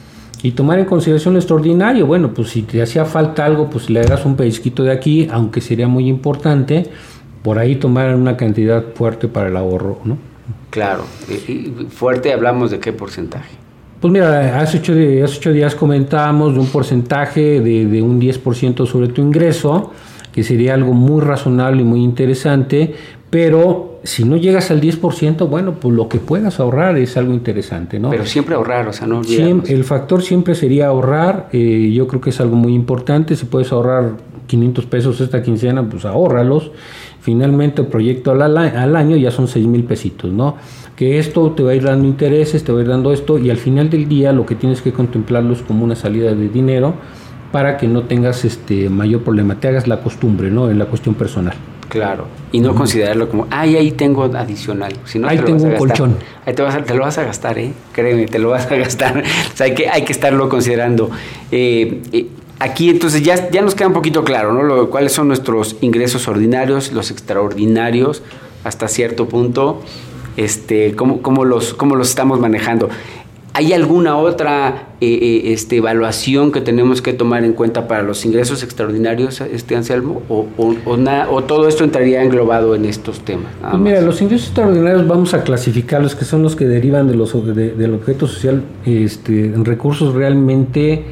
y tomar en consideración lo extraordinario. Bueno, pues si te hacía falta algo, pues le hagas un pellizquito de aquí, aunque sería muy importante por ahí tomar una cantidad fuerte para el ahorro, ¿no? Claro, y fuerte, hablamos de qué porcentaje. Pues mira, hace ocho, hace ocho días comentábamos de un porcentaje de, de un diez por ciento sobre tu ingreso, que sería algo muy razonable y muy interesante, pero si no llegas al diez por ciento, bueno, pues lo que puedas ahorrar es algo interesante, ¿no? Pero siempre ahorrar, o sea, no olvidemos. Siempre, el factor siempre sería ahorrar, eh, yo creo que es algo muy importante. Si puedes ahorrar quinientos pesos esta quincena, pues ahórralos. Finalmente el proyecto al, al año ya son seis mil pesitos, ¿no? Que esto te va a ir dando intereses, te va a ir dando esto, y al final del día lo que tienes que contemplarlo es como una salida de dinero para que no tengas este mayor problema, te hagas la costumbre, ¿no? En la cuestión personal. Claro, y no uh-huh. considerarlo como, ay, ahí tengo adicional. Si no, ahí te tengo lo vas a un gastar. colchón. Ahí te, vas a, te lo vas a gastar, ¿eh? Créeme, te lo vas a gastar. O sea, hay que, hay que estarlo considerando. Eh, eh, aquí entonces ya, ya nos queda un poquito claro, ¿no? Lo, cuáles son nuestros ingresos ordinarios, los extraordinarios, hasta cierto punto, este, cómo, cómo, los, cómo los estamos manejando. ¿Hay alguna otra eh, eh, este, evaluación que tenemos que tomar en cuenta para los ingresos extraordinarios, este Anselmo? ¿O, o, o, na, o todo esto entraría englobado en estos temas? Pues mira, los ingresos extraordinarios vamos a clasificarlos, que son los que derivan de los, de, del objeto social, este, en recursos realmente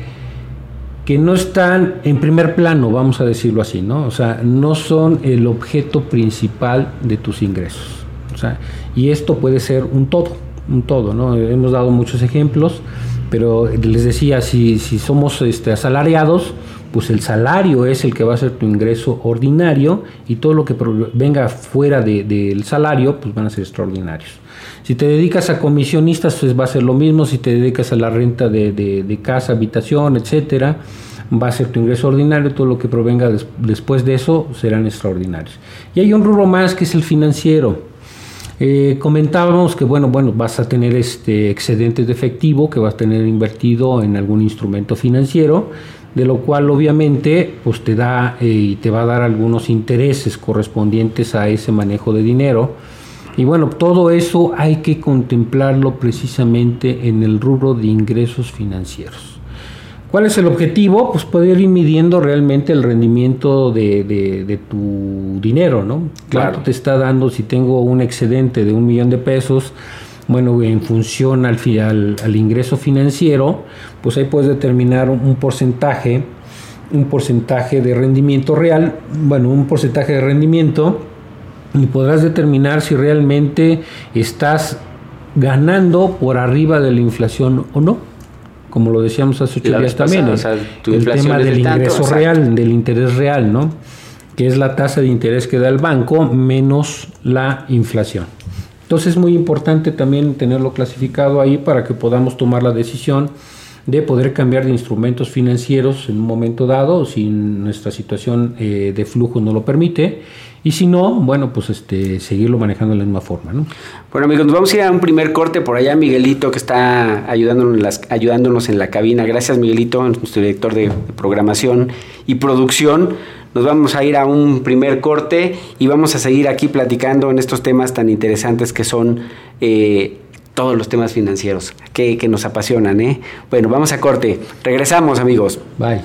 que no están en primer plano, vamos a decirlo así, ¿no? O sea, no son el objeto principal de tus ingresos. O sea, y esto puede ser un todo. un todo, ¿no? Hemos dado muchos ejemplos, pero les decía, si, si somos este, asalariados, pues el salario es el que va a ser tu ingreso ordinario, y todo lo que venga fuera de, del salario, pues van a ser extraordinarios. Si te dedicas a comisionistas, pues va a ser lo mismo. Si te dedicas a la renta de, de, de casa, habitación, etcétera, va a ser tu ingreso ordinario. Todo lo que provenga des, después de eso serán extraordinarios. Y hay un rubro más, que es el financiero. Eh, comentábamos que bueno, bueno, vas a tener este excedentes de efectivo que vas a tener invertido en algún instrumento financiero, de lo cual obviamente pues te da eh, y te va a dar algunos intereses correspondientes a ese manejo de dinero. Y bueno, todo eso hay que contemplarlo precisamente en el rubro de ingresos financieros. ¿Cuál es el objetivo? Pues poder ir midiendo realmente el rendimiento de, de, de tu dinero, ¿no? Claro. ¿Cuánto te está dando? Si tengo un excedente de un millón de pesos, bueno, en función al, al, al ingreso financiero, pues ahí puedes determinar un, un porcentaje, un porcentaje de rendimiento real, bueno, un porcentaje de rendimiento, y podrás determinar si realmente estás ganando por arriba de la inflación o no. Como lo decíamos hace ocho días también, pasada, el, o sea, el tema del ingreso tanto, real, exacto. del interés real, ¿no? Que es la tasa de interés que da el banco menos la inflación. Entonces es muy importante también tenerlo clasificado ahí para que podamos tomar la decisión de poder cambiar de instrumentos financieros en un momento dado, si nuestra situación eh, de flujo no lo permite, y si no, bueno, pues este seguirlo manejando de la misma forma, ¿no? Bueno, amigos, nos vamos a ir a un primer corte. Por allá Miguelito, que está ayudándonos en, las, ayudándonos en la cabina. Gracias, Miguelito, nuestro director de, de programación y producción. Nos vamos a ir a un primer corte y vamos a seguir aquí platicando en estos temas tan interesantes que son eh, todos los temas financieros que, que nos apasionan, ¿eh? Bueno, vamos a corte. Regresamos, amigos. Bye.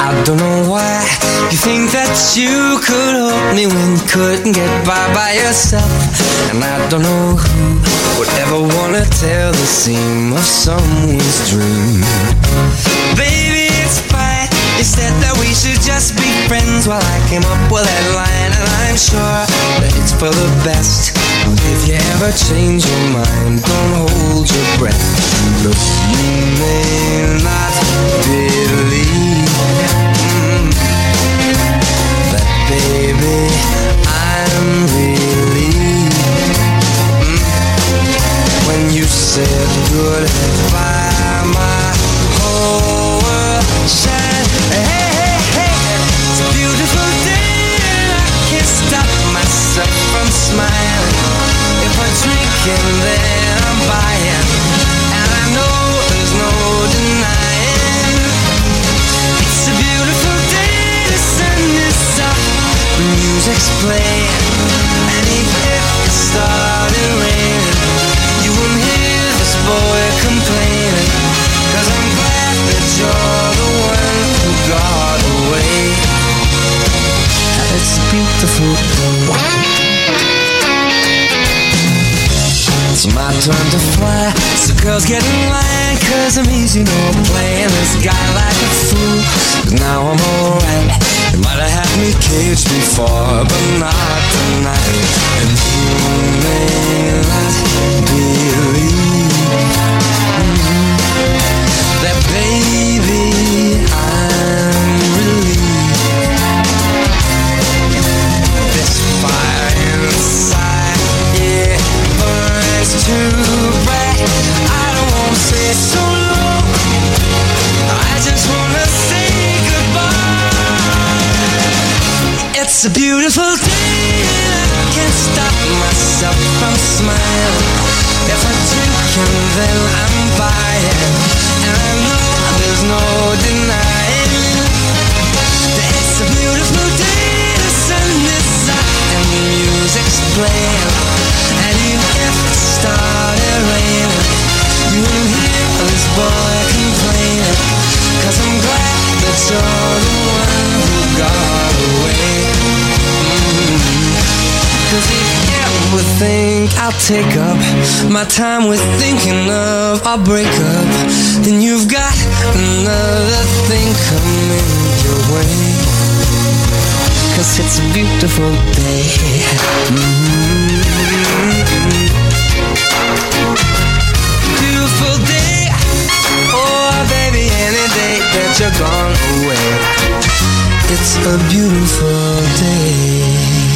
I don't know why you think that you could hold me when you couldn't get by by yourself. And I don't know who would ever wanna tell the seam of someone's dream. Baby, it's fine. You said that we should just be friends. While I came up with that line, and I'm sure that it's for the best. But if you ever change your mind, don't hold your breath. Look, you may not believe mm, that, baby, I'm relieved mm, when you said goodbye. My whole world shined. Hey, hey, hey, it's a beautiful day and I can't stop myself from smiling. If I drink and then I'm buying, and I know there's no denying. It's a beautiful day, the sun is up, the music's playing, and even if it started raining, you won't hear this boy complaining, 'cause I'm glad that you're the one who got away. It's a beautiful day. It's my turn to fly, so girls get in line, 'cause I'm easy, no playing this guy like a fool. But now I'm alright, you might have had me caged before, but not tonight. And you may not believe mm, that, baby, I'm relieved. This fire inside, yeah, burns too bright. I don't wanna say so long, I just wanna say goodbye. It's a beautiful day and I can't stop myself from smiling. If I drink and then I'm buying, and I know there's no denying. It's a beautiful day, the sun is up and the music's playing, and even if it started raining, you won't hear this boy complaining, 'cause I'm glad that you're the one who got away. Mm-hmm. 'Cause if you ever think I'll take up my time with thinking of our breakup, then you've got another thing coming your way. 'Cause it's a beautiful day. Mm-hmm. Beautiful day. Oh, baby, any day that you're gone away, it's a beautiful day.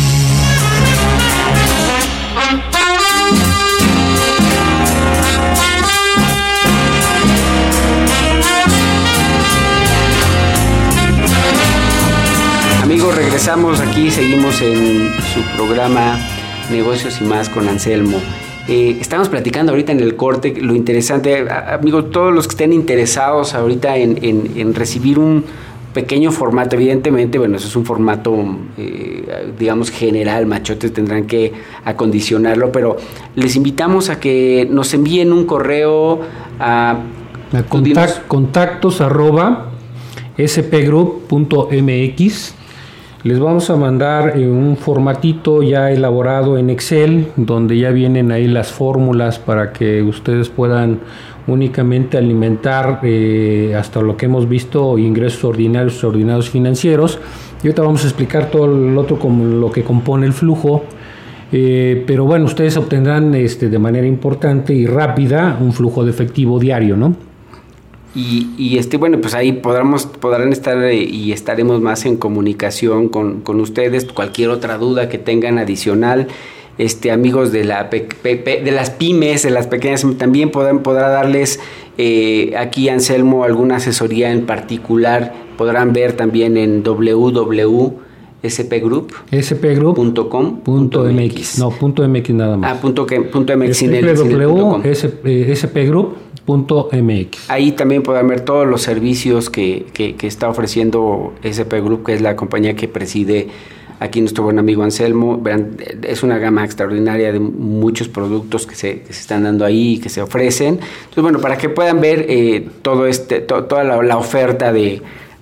Amigos, regresamos aquí, seguimos en su programa Negocios y Más con Anselmo. Eh, estamos platicando ahorita en el corte lo interesante, amigos, todos los que estén interesados ahorita en, en, en recibir un pequeño formato, evidentemente, bueno, eso es un formato, eh, digamos, general, machotes tendrán que acondicionarlo, pero les invitamos a que nos envíen un correo a... a contact, contactos arroba spgroup punto mx. Les vamos a mandar eh, un formatito ya elaborado en Excel, donde ya vienen ahí las fórmulas para que ustedes puedan únicamente alimentar eh, hasta lo que hemos visto, ingresos ordinarios, extraordinarios financieros. Y ahorita vamos a explicar todo el otro, como lo que compone el flujo. Eh, pero bueno, ustedes obtendrán este, de manera importante y rápida un flujo de efectivo diario, ¿no? Y, y este bueno, pues ahí podremos, podrán estar eh, y estaremos más en comunicación con, con ustedes. Cualquier otra duda que tengan adicional, este amigos de la pe, pe, pe, de las pymes, de las pequeñas, también podrán, podrá darles eh, aquí Anselmo alguna asesoría en particular. Podrán ver también en w w w punto s p group punto com punto m x. No, punto mx nada más. Ah, punto, que, punto mx sin el, w w w punto s p group punto m x. Ahí también podrán ver todos los servicios que, que, que está ofreciendo S P Group, que es la compañía que preside aquí nuestro buen amigo Anselmo. Verán, es una gama extraordinaria de muchos productos que se, que se están dando ahí y que se ofrecen. Entonces, bueno, para que puedan ver eh, todo este, to, toda la, la oferta de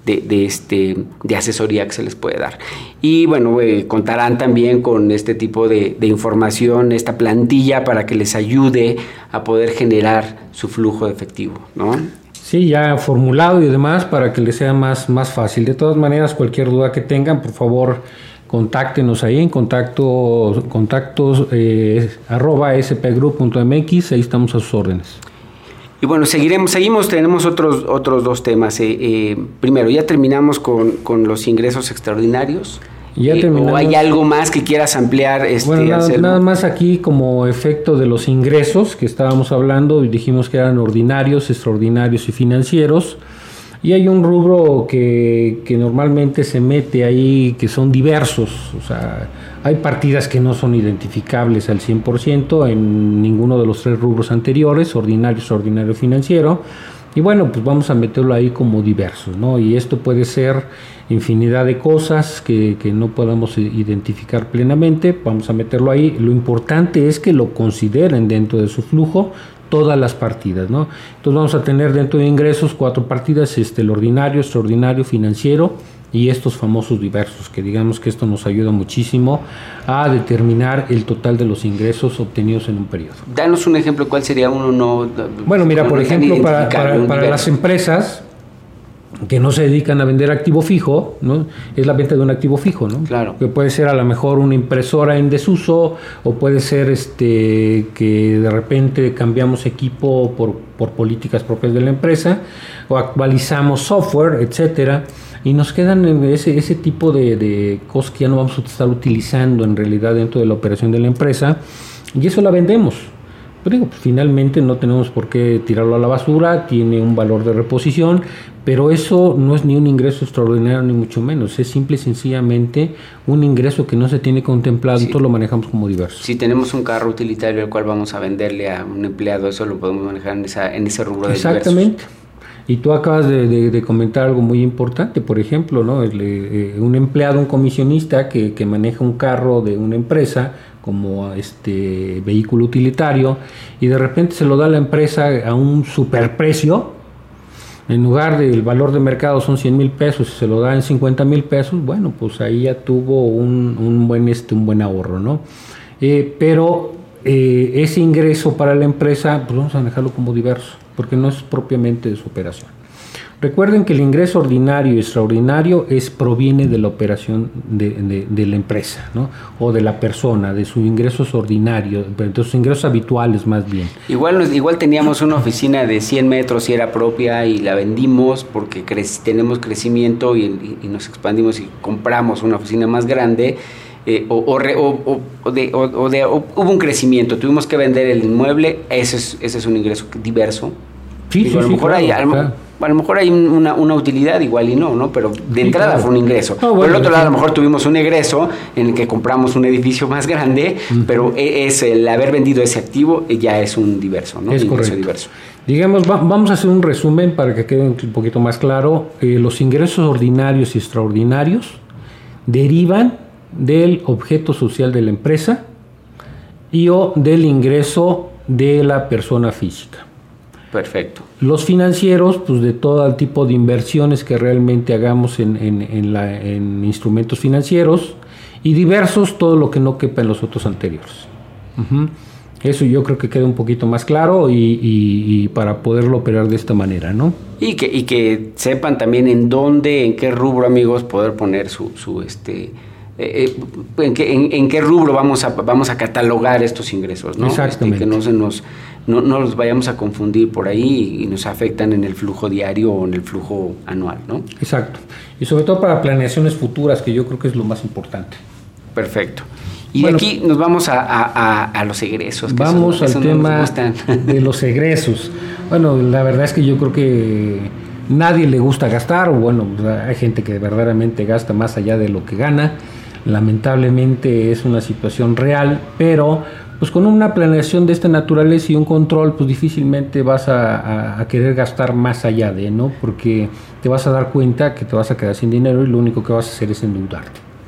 de, de, este, de asesoría que se les puede dar. Y bueno, eh, contarán también con este tipo de, de información, esta plantilla para que les ayude a poder generar su flujo de efectivo, ¿no? Sí, ya formulado y demás para que les sea más, más fácil. De todas maneras, cualquier duda que tengan, por favor, contáctenos ahí en contacto, contactos eh, arroba spgroup punto mx, ahí estamos a sus órdenes. Y bueno, seguiremos, seguimos, tenemos otros, otros dos temas. Eh, eh, primero, ya terminamos con, con los ingresos extraordinarios. Ya eh, ¿O hay algo más que quieras ampliar? Este, bueno, nada, nada más aquí como efecto de los ingresos que estábamos hablando, dijimos que eran ordinarios, extraordinarios y financieros. Y hay un rubro que, que normalmente se mete ahí, que son diversos, o sea, hay partidas que no son identificables al cien por ciento en ninguno de los tres rubros anteriores, ordinario, extraordinario, financiero, y bueno, pues vamos a meterlo ahí como diversos, ¿no? Y esto puede ser infinidad de cosas que, que no podamos identificar plenamente, vamos a meterlo ahí. Lo importante es que lo consideren dentro de su flujo todas las partidas, ¿no? Entonces vamos a tener dentro de ingresos cuatro partidas, este, el ordinario, extraordinario, financiero y estos famosos diversos, que digamos que esto nos ayuda muchísimo a determinar el total de los ingresos obtenidos en un periodo. Danos un ejemplo, ¿cuál sería uno no? Bueno, mira, por ejemplo, para, para, para las empresas que no se dedican a vender activo fijo, ¿no? Es la venta de un activo fijo, ¿no? Claro. Que puede ser a lo mejor una impresora en desuso, o puede ser este que de repente cambiamos equipo por, por políticas propias de la empresa, o actualizamos software, etcétera, y nos quedan ese, ese tipo de, de cosas que ya no vamos a estar utilizando en realidad dentro de la operación de la empresa, y eso la vendemos. Pero digo, pues, finalmente no tenemos por qué tirarlo a la basura, tiene un valor de reposición, pero eso no es ni un ingreso extraordinario ni mucho menos, es simple y sencillamente un ingreso que no se tiene contemplado, sí. Y todo lo manejamos como diverso. Si tenemos un carro utilitario al cual vamos a venderle a un empleado, eso lo podemos manejar en, esa, en ese rubro de diversos. Exactamente. Y tú acabas de, de, de comentar algo muy importante, por ejemplo, ¿no? El, eh, un empleado, un comisionista que, que maneja un carro de una empresa como este vehículo utilitario y de repente se lo da a la empresa a un superprecio, en lugar del valor de mercado son cien mil pesos y se lo da en cincuenta mil pesos, bueno, pues ahí ya tuvo un, un, buen, este, un buen ahorro, ¿no? Eh, pero eh, ese ingreso para la empresa, pues vamos a manejarlo como diverso, porque no es propiamente de su operación. Recuerden que el ingreso ordinario y extraordinario es, proviene de la operación de, de, de la empresa, ¿no? O de la persona, de sus ingresos ordinarios, de sus ingresos habituales más bien. Igual, igual teníamos una oficina de cien metros y era propia y la vendimos porque cre- tenemos crecimiento y, y, y nos expandimos y compramos una oficina más grande. Eh, o, o, re, o, o, de, o, o de, o, hubo un crecimiento, tuvimos que vender el inmueble, ese es, ese es un ingreso diverso. Sí, sí, a lo sí, mejor claro, hay, a, lo, claro. a lo mejor hay una, una utilidad igual y no, ¿no? Pero de sí, entrada claro. fue un ingreso. No, bueno, por el otro sí. lado, a lo mejor tuvimos un egreso en el que compramos un edificio más grande, uh-huh. pero es el haber vendido ese activo ya es un diverso, ¿no? Es un correcto. Diverso. Digamos, va, vamos a hacer un resumen para que quede un poquito más claro. Eh, los ingresos ordinarios y extraordinarios derivan del objeto social de la empresa y o del ingreso de la persona física. Perfecto. Los financieros, pues de todo el tipo de inversiones que realmente hagamos en, en, en, la, en instrumentos financieros, y diversos, todo lo que no quepa en los otros anteriores. Uh-huh. Eso yo creo que queda un poquito más claro y, y, y para poderlo operar de esta manera, ¿no? Y que, y que sepan también en dónde, en qué rubro, amigos, poder poner su, su este... Eh, en, qué, en, en qué rubro vamos a vamos a catalogar estos ingresos, ¿no? Exactamente. Este, que no se nos no, no los vayamos a confundir por ahí y nos afectan en el flujo diario o en el flujo anual, ¿no? Exacto. Y sobre todo para planeaciones futuras, que yo creo que es lo más importante. Perfecto. Y bueno, de aquí nos vamos a, a, a, a los egresos. Que vamos son, al tema de los egresos. Bueno, la verdad es que yo creo que nadie le gusta gastar, o bueno, hay gente que verdaderamente gasta más allá de lo que gana. Lamentablemente es una situación real, pero pues con una planeación de esta naturaleza y un control, pues difícilmente vas a, a, a querer gastar más allá de, ¿no? Porque te vas a dar cuenta que te vas a quedar sin dinero y lo único que vas a hacer es endeudarte.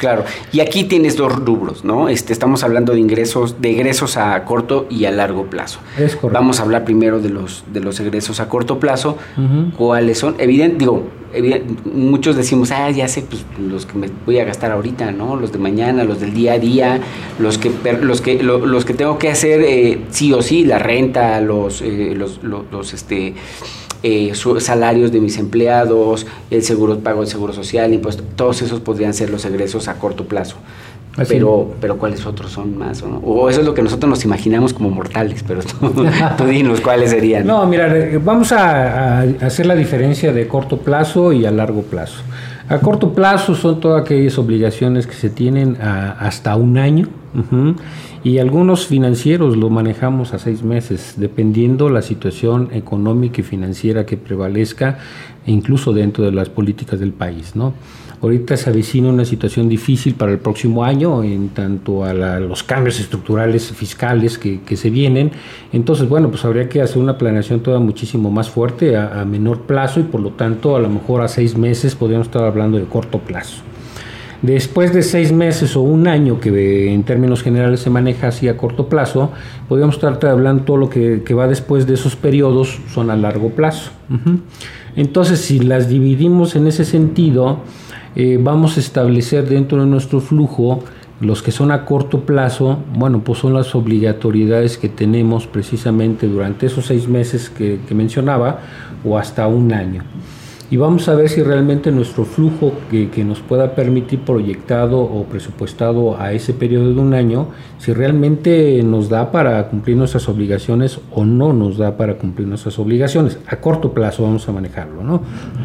Claro, y aquí tienes dos rubros, ¿no? Este, estamos hablando de ingresos, de egresos a corto y a largo plazo. Es correcto. Vamos a hablar primero de los de los egresos a corto plazo. Uh-huh. ¿Cuáles son? Evidente, digo, evidente, muchos decimos, ah, ya sé, pues los que me voy a gastar ahorita, ¿no? Los de mañana, los del día a día, los que los que lo, los que tengo que hacer eh, sí o sí, la renta, los eh, los, los, los este Eh, salarios de mis empleados, el seguro, pago de seguro social, impuestos, todos esos podrían ser los egresos a corto plazo. Así. Pero, pero ¿cuáles otros son más? ¿O, no? O eso es lo que nosotros nos imaginamos como mortales, pero tú, tú dinos cuáles serían. No, mira, vamos a, a hacer la diferencia de corto plazo y a largo plazo. A corto plazo son todas aquellas obligaciones que se tienen a, hasta un año, uh-huh, y algunos financieros lo manejamos a seis meses, dependiendo la situación económica y financiera que prevalezca, incluso dentro de las políticas del país, ¿no? Ahorita se avecina una situación difícil para el próximo año en tanto a la, los cambios estructurales fiscales que, que se vienen. Entonces, bueno, pues habría que hacer una planeación toda muchísimo más fuerte a, a menor plazo y por lo tanto a lo mejor a seis meses podríamos estar hablando de corto plazo. Después de seis meses o un año, que en términos generales se maneja así a corto plazo, podríamos estar hablando todo lo que, que va después de esos periodos son a largo plazo. Uh-huh. Entonces, si las dividimos en ese sentido, eh, vamos a establecer dentro de nuestro flujo los que son a corto plazo. Bueno, pues son las obligatoriedades que tenemos precisamente durante esos seis meses que, que mencionaba o hasta un año. Y vamos a ver si realmente nuestro flujo que, que nos pueda permitir proyectado o presupuestado a ese periodo de un año, si realmente nos da para cumplir nuestras obligaciones o no nos da para cumplir nuestras obligaciones. A corto plazo vamos a manejarlo, ¿no?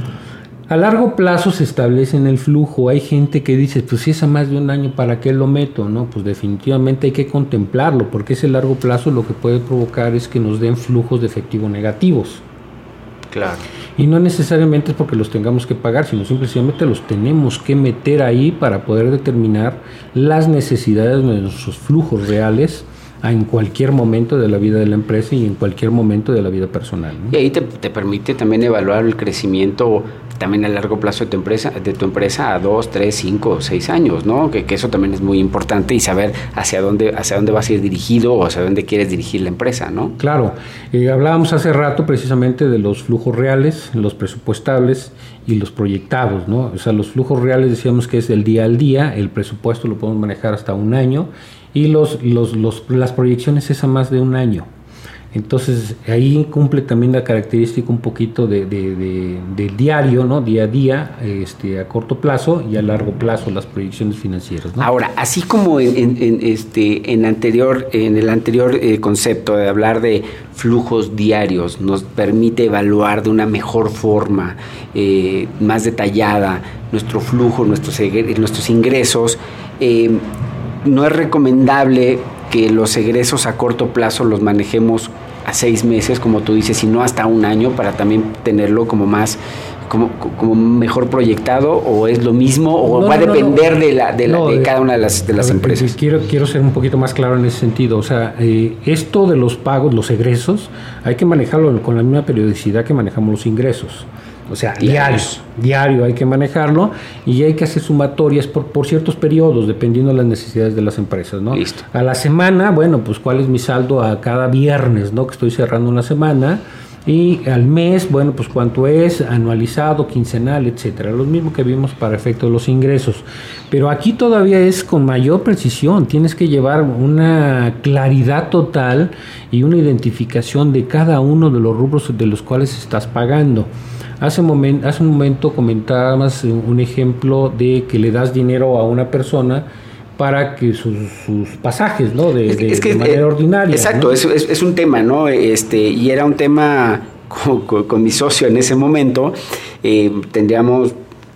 A largo plazo se establece en el flujo. Hay gente que dice, pues si es a más de un año, ¿para qué lo meto? No, pues definitivamente hay que contemplarlo, porque ese largo plazo lo que puede provocar es que nos den flujos de efectivo negativos. Claro. Y no necesariamente es porque los tengamos que pagar, sino simplemente los tenemos que meter ahí para poder determinar las necesidades de nuestros flujos reales en cualquier momento de la vida de la empresa y en cualquier momento de la vida personal, ¿no? Y ahí te, te permite también evaluar el crecimiento también a largo plazo de tu empresa, de tu empresa a dos, tres, cinco, seis años, ¿no? Que, que eso también es muy importante y saber hacia dónde, hacia dónde vas a ir dirigido o hacia dónde quieres dirigir la empresa, ¿no? Claro. Eh, hablábamos hace rato precisamente de los flujos reales, los presupuestables y los proyectados, ¿no? O sea, los flujos reales decíamos que es del día al día, el presupuesto lo podemos manejar hasta un año y los, los, los, las proyecciones es a más de un año. Entonces ahí cumple también la característica un poquito de, de, de, de diario, ¿no? Día a día, este, a corto plazo y a largo plazo las proyecciones financieras, ¿no? Ahora, así como en, en, en este en anterior en el anterior eh, concepto de hablar de flujos diarios nos permite evaluar de una mejor forma, eh, más detallada nuestro flujo, nuestros nuestros ingresos. Eh, no es recomendable que los egresos a corto plazo los manejemos a seis meses, como tú dices, sino hasta un año, para también tenerlo como más, como, como mejor proyectado, o es lo mismo, o no, va a no, depender no, no. de la, de, la, no, de cada una de las, de las ver, empresas. Quiero, quiero ser un poquito más claro en ese sentido. O sea, eh, esto de los pagos, los egresos, hay que manejarlo con la misma periodicidad que manejamos los ingresos. O sea, diarios, diario hay que manejarlo y hay que hacer sumatorias por, por ciertos periodos, dependiendo de las necesidades de las empresas, ¿no? Listo. A la semana, bueno, pues cuál es mi saldo a cada viernes, ¿no? Que estoy cerrando una semana. Y al mes, bueno, pues cuánto es, anualizado, quincenal, etcétera. Lo mismo que vimos para efecto de los ingresos. Pero aquí todavía es con mayor precisión. Tienes que llevar una claridad total y una identificación de cada uno de los rubros de los cuales estás pagando. Hace, moment, hace un momento comentabas un ejemplo de que le das dinero a una persona para que sus, sus pasajes, ¿no? De, es, de, es que, de manera eh, ordinaria. Exacto, ¿no? es, es, es un tema, ¿no? Este, y era un tema con, con, con mi socio en ese momento. Eh, tendríamos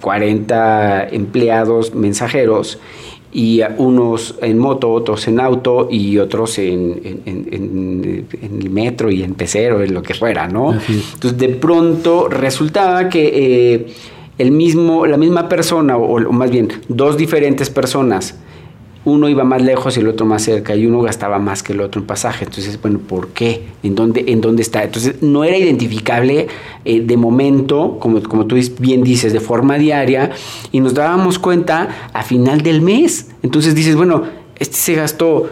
cuarenta empleados mensajeros y unos en moto, otros en auto y otros en, en, en, en el metro y en pecero, en lo que fuera, ¿no? Entonces, de pronto resultaba que eh, el mismo, la misma persona, o, o más bien dos diferentes personas, uno iba más lejos y el otro más cerca, y uno gastaba más que el otro en pasaje. Entonces, bueno, ¿por qué? ¿En dónde, en dónde está? Entonces, no era identificable eh, de momento, como, como tú bien dices, de forma diaria, y nos dábamos cuenta a final del mes. Entonces dices, bueno, este se gastó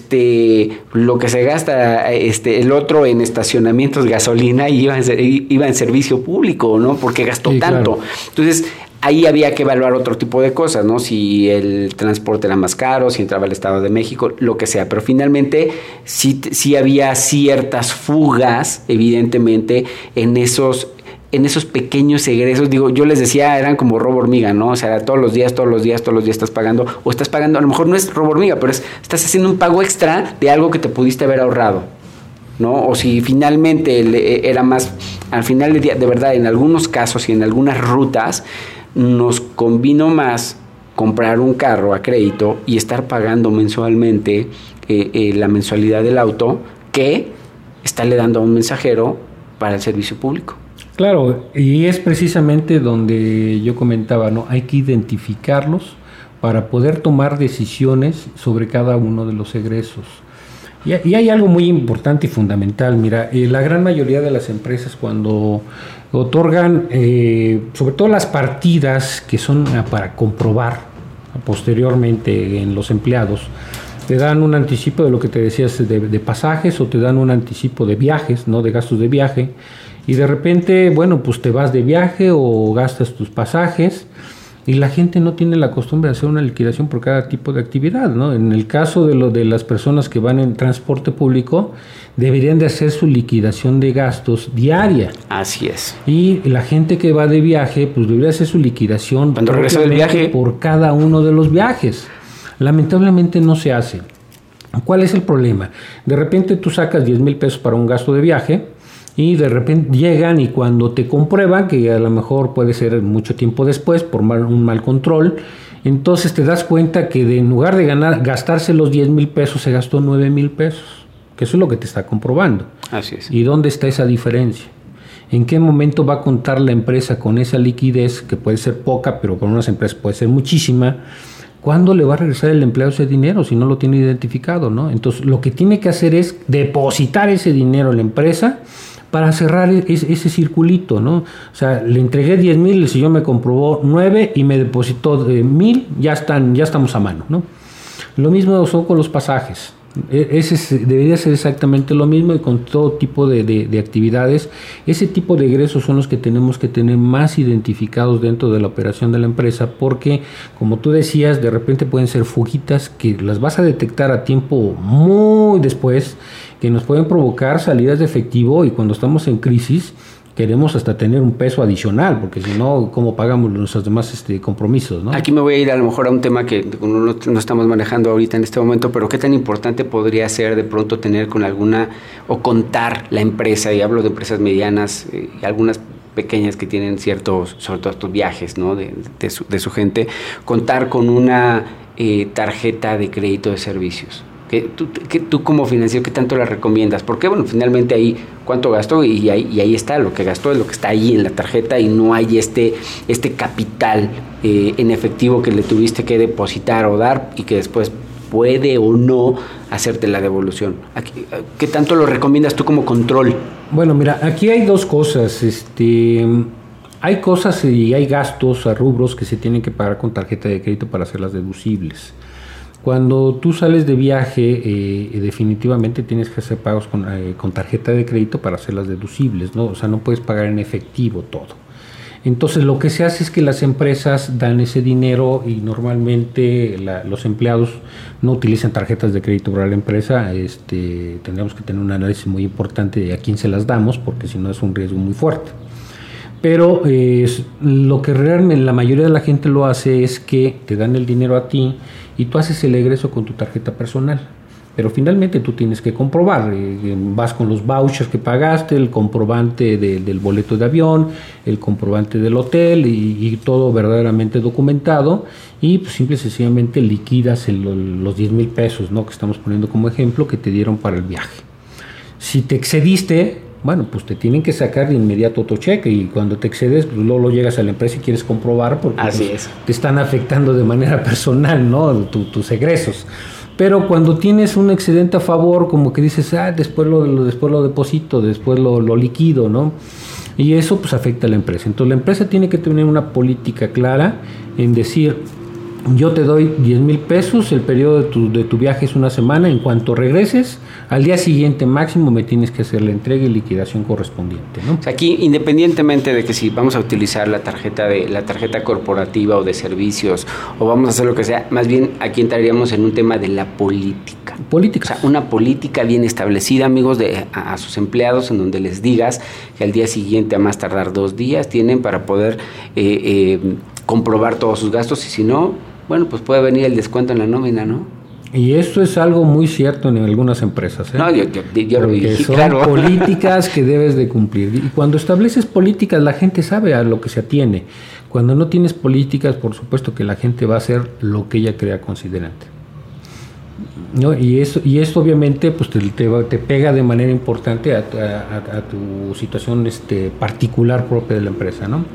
este lo que se gasta este el otro en estacionamientos, gasolina, y iba en, iba en servicio público, ¿no? Porque gastó sí, tanto. Claro. Entonces, ahí había que evaluar otro tipo de cosas, ¿no? Si el transporte era más caro, si entraba al Estado de México, lo que sea. Pero finalmente sí, sí había ciertas fugas, evidentemente, en esos, en esos pequeños egresos. Digo, yo les decía, eran como robo hormiga, ¿no? O sea, todos los días, todos los días, todos los días estás pagando, o estás pagando, a lo mejor no es robo hormiga, pero es, estás haciendo un pago extra de algo que te pudiste haber ahorrado, ¿no? O si finalmente era más, al final del día, de verdad, en algunos casos y en algunas rutas, nos convino más comprar un carro a crédito y estar pagando mensualmente eh, eh, la mensualidad del auto que estarle dando a un mensajero para el servicio público. Claro, y es precisamente donde yo comentaba, ¿no? Hay que identificarlos para poder tomar decisiones sobre cada uno de los egresos. Y, y hay algo muy importante y fundamental. Mira, eh, la gran mayoría de las empresas, cuando otorgan, eh, sobre todo las partidas que son para comprobar posteriormente en los empleados, te dan un anticipo de lo que te decías de, de pasajes, o te dan un anticipo de viajes, ¿no? De gastos de viaje, y de repente, bueno, pues te vas de viaje o gastas tus pasajes, y la gente no tiene la costumbre de hacer una liquidación por cada tipo de actividad, ¿no? En el caso de lo de las personas que van en transporte público, deberían de hacer su liquidación de gastos diaria. Así es. Y la gente que va de viaje, pues debería hacer su liquidación cuando regresa del viaje por cada uno de los viajes. Lamentablemente no se hace. ¿Cuál es el problema? De repente tú sacas diez mil pesos para un gasto de viaje, y de repente llegan, y cuando te comprueban, que a lo mejor puede ser mucho tiempo después por mal, un mal control, entonces te das cuenta que de, en lugar de ganar, gastarse los diez mil pesos, se gastó nueve mil pesos, que eso es lo que te está comprobando. Así es. ¿Y dónde está esa diferencia? ¿En qué momento va a contar la empresa con esa liquidez, que puede ser poca, pero con unas empresas puede ser muchísima? ¿Cuándo le va a regresar el empleado ese dinero si no lo tiene identificado, ¿no? Entonces, lo que tiene que hacer es depositar ese dinero a la empresa para cerrar ese, ese circulito, ¿no? O sea, le entregué diez mil, el señor me comprobó nueve y me depositó de mil, ya están, ya estamos a mano, ¿no? Lo mismo son con los pasajes. Ese es, debería ser exactamente lo mismo, y con todo tipo de, de, de actividades. Ese tipo de egresos son los que tenemos que tener más identificados dentro de la operación de la empresa, porque, como tú decías, de repente pueden ser fugitas que las vas a detectar a tiempo muy después, que nos pueden provocar salidas de efectivo, y cuando estamos en crisis queremos hasta tener un peso adicional, porque si no, ¿cómo pagamos nuestros demás este, compromisos, ¿no? Aquí me voy a ir a lo mejor a un tema que no, no estamos manejando ahorita en este momento, pero ¿qué tan importante podría ser de pronto tener con alguna, o contar la empresa, y hablo de empresas medianas eh, y algunas pequeñas que tienen ciertos, sobre todo estos viajes, ¿no? de, de, su, de su gente, contar con una eh, tarjeta de crédito de servicios? ¿Qué, tú, que, tú como financiero, ¿qué tanto la recomiendas? Porque, bueno, finalmente ahí cuánto gastó, y ahí, y ahí está, lo que gastó es lo que está ahí en la tarjeta, y no hay este, este capital eh, en efectivo que le tuviste que depositar o dar, y que después puede o no hacerte la devolución. ¿Qué tanto lo recomiendas tú como control? Bueno, mira, aquí hay dos cosas. Este, hay cosas y hay gastos a rubros que se tienen que pagar con tarjeta de crédito para hacerlas deducibles. Cuando tú sales de viaje, eh, definitivamente tienes que hacer pagos con, eh, con tarjeta de crédito para hacerlas deducibles, ¿no? O sea, no puedes pagar en efectivo todo. Entonces, lo que se hace es que las empresas dan ese dinero, y normalmente la, los empleados no utilizan tarjetas de crédito para la empresa. Este, tendríamos que tener un análisis muy importante de a quién se las damos, porque si no es un riesgo muy fuerte. Pero eh, lo que realmente la mayoría de la gente lo hace es que te dan el dinero a ti, y tú haces el egreso con tu tarjeta personal. Pero finalmente tú tienes que comprobar, eh, vas con los vouchers que pagaste, el comprobante de, del boleto de avión, el comprobante del hotel, y, y todo verdaderamente documentado, y pues simple y sencillamente liquidas el, los diez mil pesos, ¿no? Que estamos poniendo como ejemplo, que te dieron para el viaje. Si te excediste, bueno, pues te tienen que sacar de inmediato tu cheque y cuando te excedes, pues luego lo llegas a la empresa y quieres comprobar porque Así pues, es. te están afectando de manera personal, ¿no? Tu, tus egresos. Pero cuando tienes un excedente a favor, como que dices, ah, después lo, lo, después lo deposito, después lo, lo liquido, ¿no? Y eso pues afecta a la empresa. Entonces la empresa tiene que tener una política clara en decir, yo te doy diez mil pesos, el periodo de tu, de tu viaje es una semana, en cuanto regreses, al día siguiente máximo me tienes que hacer la entrega y liquidación correspondiente, ¿no? O sea, aquí, independientemente de que si vamos a utilizar la tarjeta de la tarjeta corporativa o de servicios, o vamos a hacer lo que sea, más bien aquí entraríamos en un tema de la política. Política. O sea, una política bien establecida, amigos, de a, a sus empleados, en donde les digas que al día siguiente, a más tardar dos días, tienen para poder eh, eh, comprobar todos sus gastos, y si no, bueno, pues puede venir el descuento en la nómina, ¿no? Y esto es algo muy cierto en algunas empresas, ¿eh? No, yo, yo, yo lo dije, son claro. políticas que debes de cumplir. Y cuando estableces políticas, la gente sabe a lo que se atiene. Cuando no tienes políticas, por supuesto que la gente va a hacer lo que ella crea considerante, ¿no? Y eso, y esto obviamente pues te, te, te pega de manera importante a, a, a tu situación este, particular propia de la empresa, ¿no?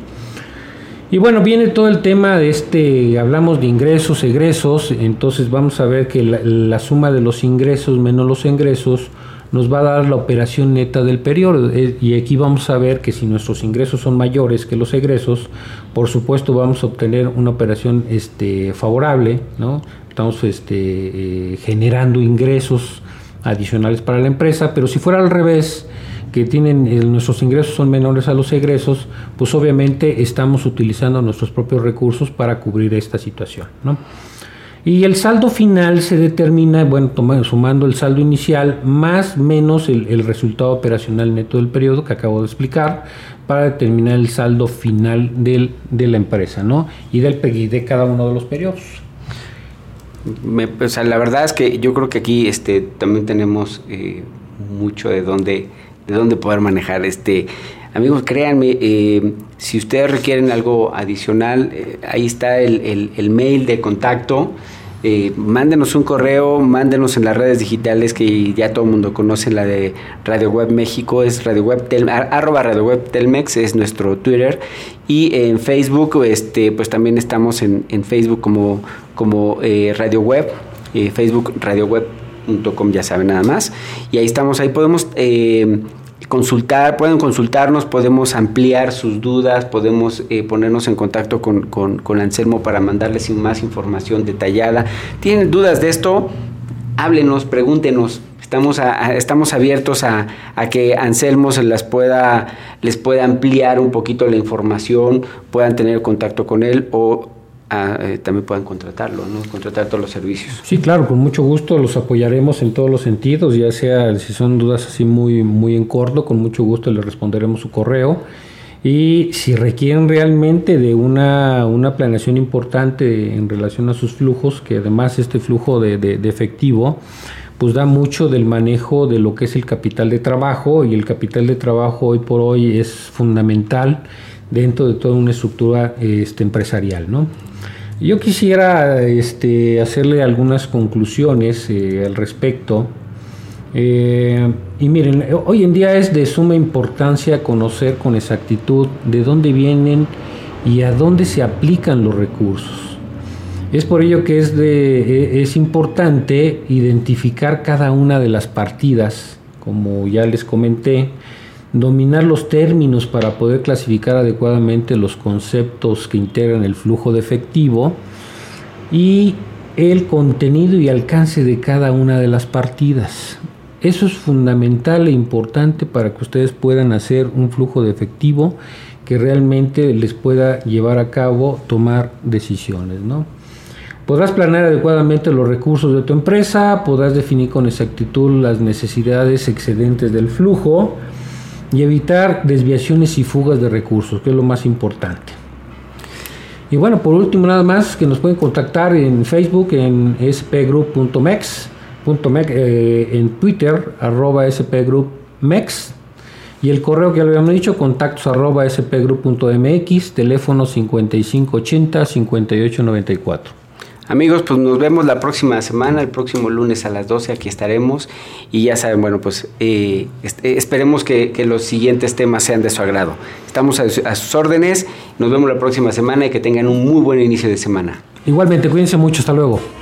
Y bueno, viene todo el tema de este, hablamos de ingresos, egresos, entonces vamos a ver que la, la suma de los ingresos menos los egresos nos va a dar la operación neta del periodo, y aquí vamos a ver que si nuestros ingresos son mayores que los egresos, por supuesto vamos a obtener una operación este, favorable, ¿no? Estamos este, eh, generando ingresos adicionales para la empresa, pero si fuera al revés, que tienen eh, nuestros ingresos son menores a los egresos, pues obviamente estamos utilizando nuestros propios recursos para cubrir esta situación, ¿no? Y el saldo final se determina, bueno, tomando, sumando el saldo inicial más menos el, el resultado operacional neto del periodo que acabo de explicar, para determinar el saldo final del, de la empresa, ¿no? Y del de cada uno de los periodos. Me, o sea, la verdad es que yo creo que aquí este, también tenemos eh, mucho de dónde de dónde poder manejar. Este, amigos, créanme, eh, si ustedes requieren algo adicional, eh, ahí está el, el, el mail de contacto. Eh, mándenos un correo, mándenos en las redes digitales que ya todo el mundo conoce, la de Radio Web México, es Radio Web Tel, arroba Radio Web Telmex, es nuestro Twitter, y en Facebook, este, pues también estamos en, en Facebook como, como eh, Radio Web, eh, Facebook Radio Web punto com, ya saben, nada más, y ahí estamos, ahí podemos eh, consultar, pueden consultarnos, podemos ampliar sus dudas, podemos eh, ponernos en contacto con, con, con Anselmo para mandarles más información detallada. ¿Tienen dudas de esto? Háblenos, pregúntenos. Estamos, a, a, estamos abiertos a, a que Anselmo se las pueda, les pueda ampliar un poquito la información, puedan tener contacto con él, o Ah, eh, también puedan contratarlo, ¿no? Contratar todos los servicios. Sí, claro, con mucho gusto los apoyaremos en todos los sentidos, ya sea si son dudas así muy, muy en corto, con mucho gusto les responderemos su correo. Y si requieren realmente de una, una planeación importante en relación a sus flujos, que además este flujo de, de, de efectivo, pues da mucho del manejo de lo que es el capital de trabajo, y el capital de trabajo hoy por hoy es fundamental dentro de toda una estructura este, empresarial, ¿no? Yo quisiera este, hacerle algunas conclusiones eh, al respecto. Eh, y miren, hoy en día es de suma importancia conocer con exactitud de dónde vienen y a dónde se aplican los recursos. Es por ello que es, de, es importante identificar cada una de las partidas, como ya les comenté, dominar los términos para poder clasificar adecuadamente los conceptos que integran el flujo de efectivo y el contenido y alcance de cada una de las partidas. Eso es fundamental e importante para que ustedes puedan hacer un flujo de efectivo que realmente les pueda llevar a cabo tomar decisiones, ¿no? Podrás planear adecuadamente los recursos de tu empresa, podrás definir con exactitud las necesidades excedentes del flujo y evitar desviaciones y fugas de recursos, que es lo más importante. Y bueno, por último, nada más, que nos pueden contactar en Facebook, en spgroup punto mex, eh, en Twitter, arroba spgroupmex, y el correo que ya lo habíamos dicho, contactos arroba spgroup punto mx, teléfono cincuenta y cinco ochenta, cincuenta y ocho noventa y cuatro. Amigos, pues nos vemos la próxima semana, el próximo lunes a las doce, aquí estaremos. Y ya saben, bueno, pues eh, este, esperemos que, que los siguientes temas sean de su agrado. Estamos a, a sus órdenes, nos vemos la próxima semana y que tengan un muy buen inicio de semana. Igualmente, cuídense mucho, hasta luego.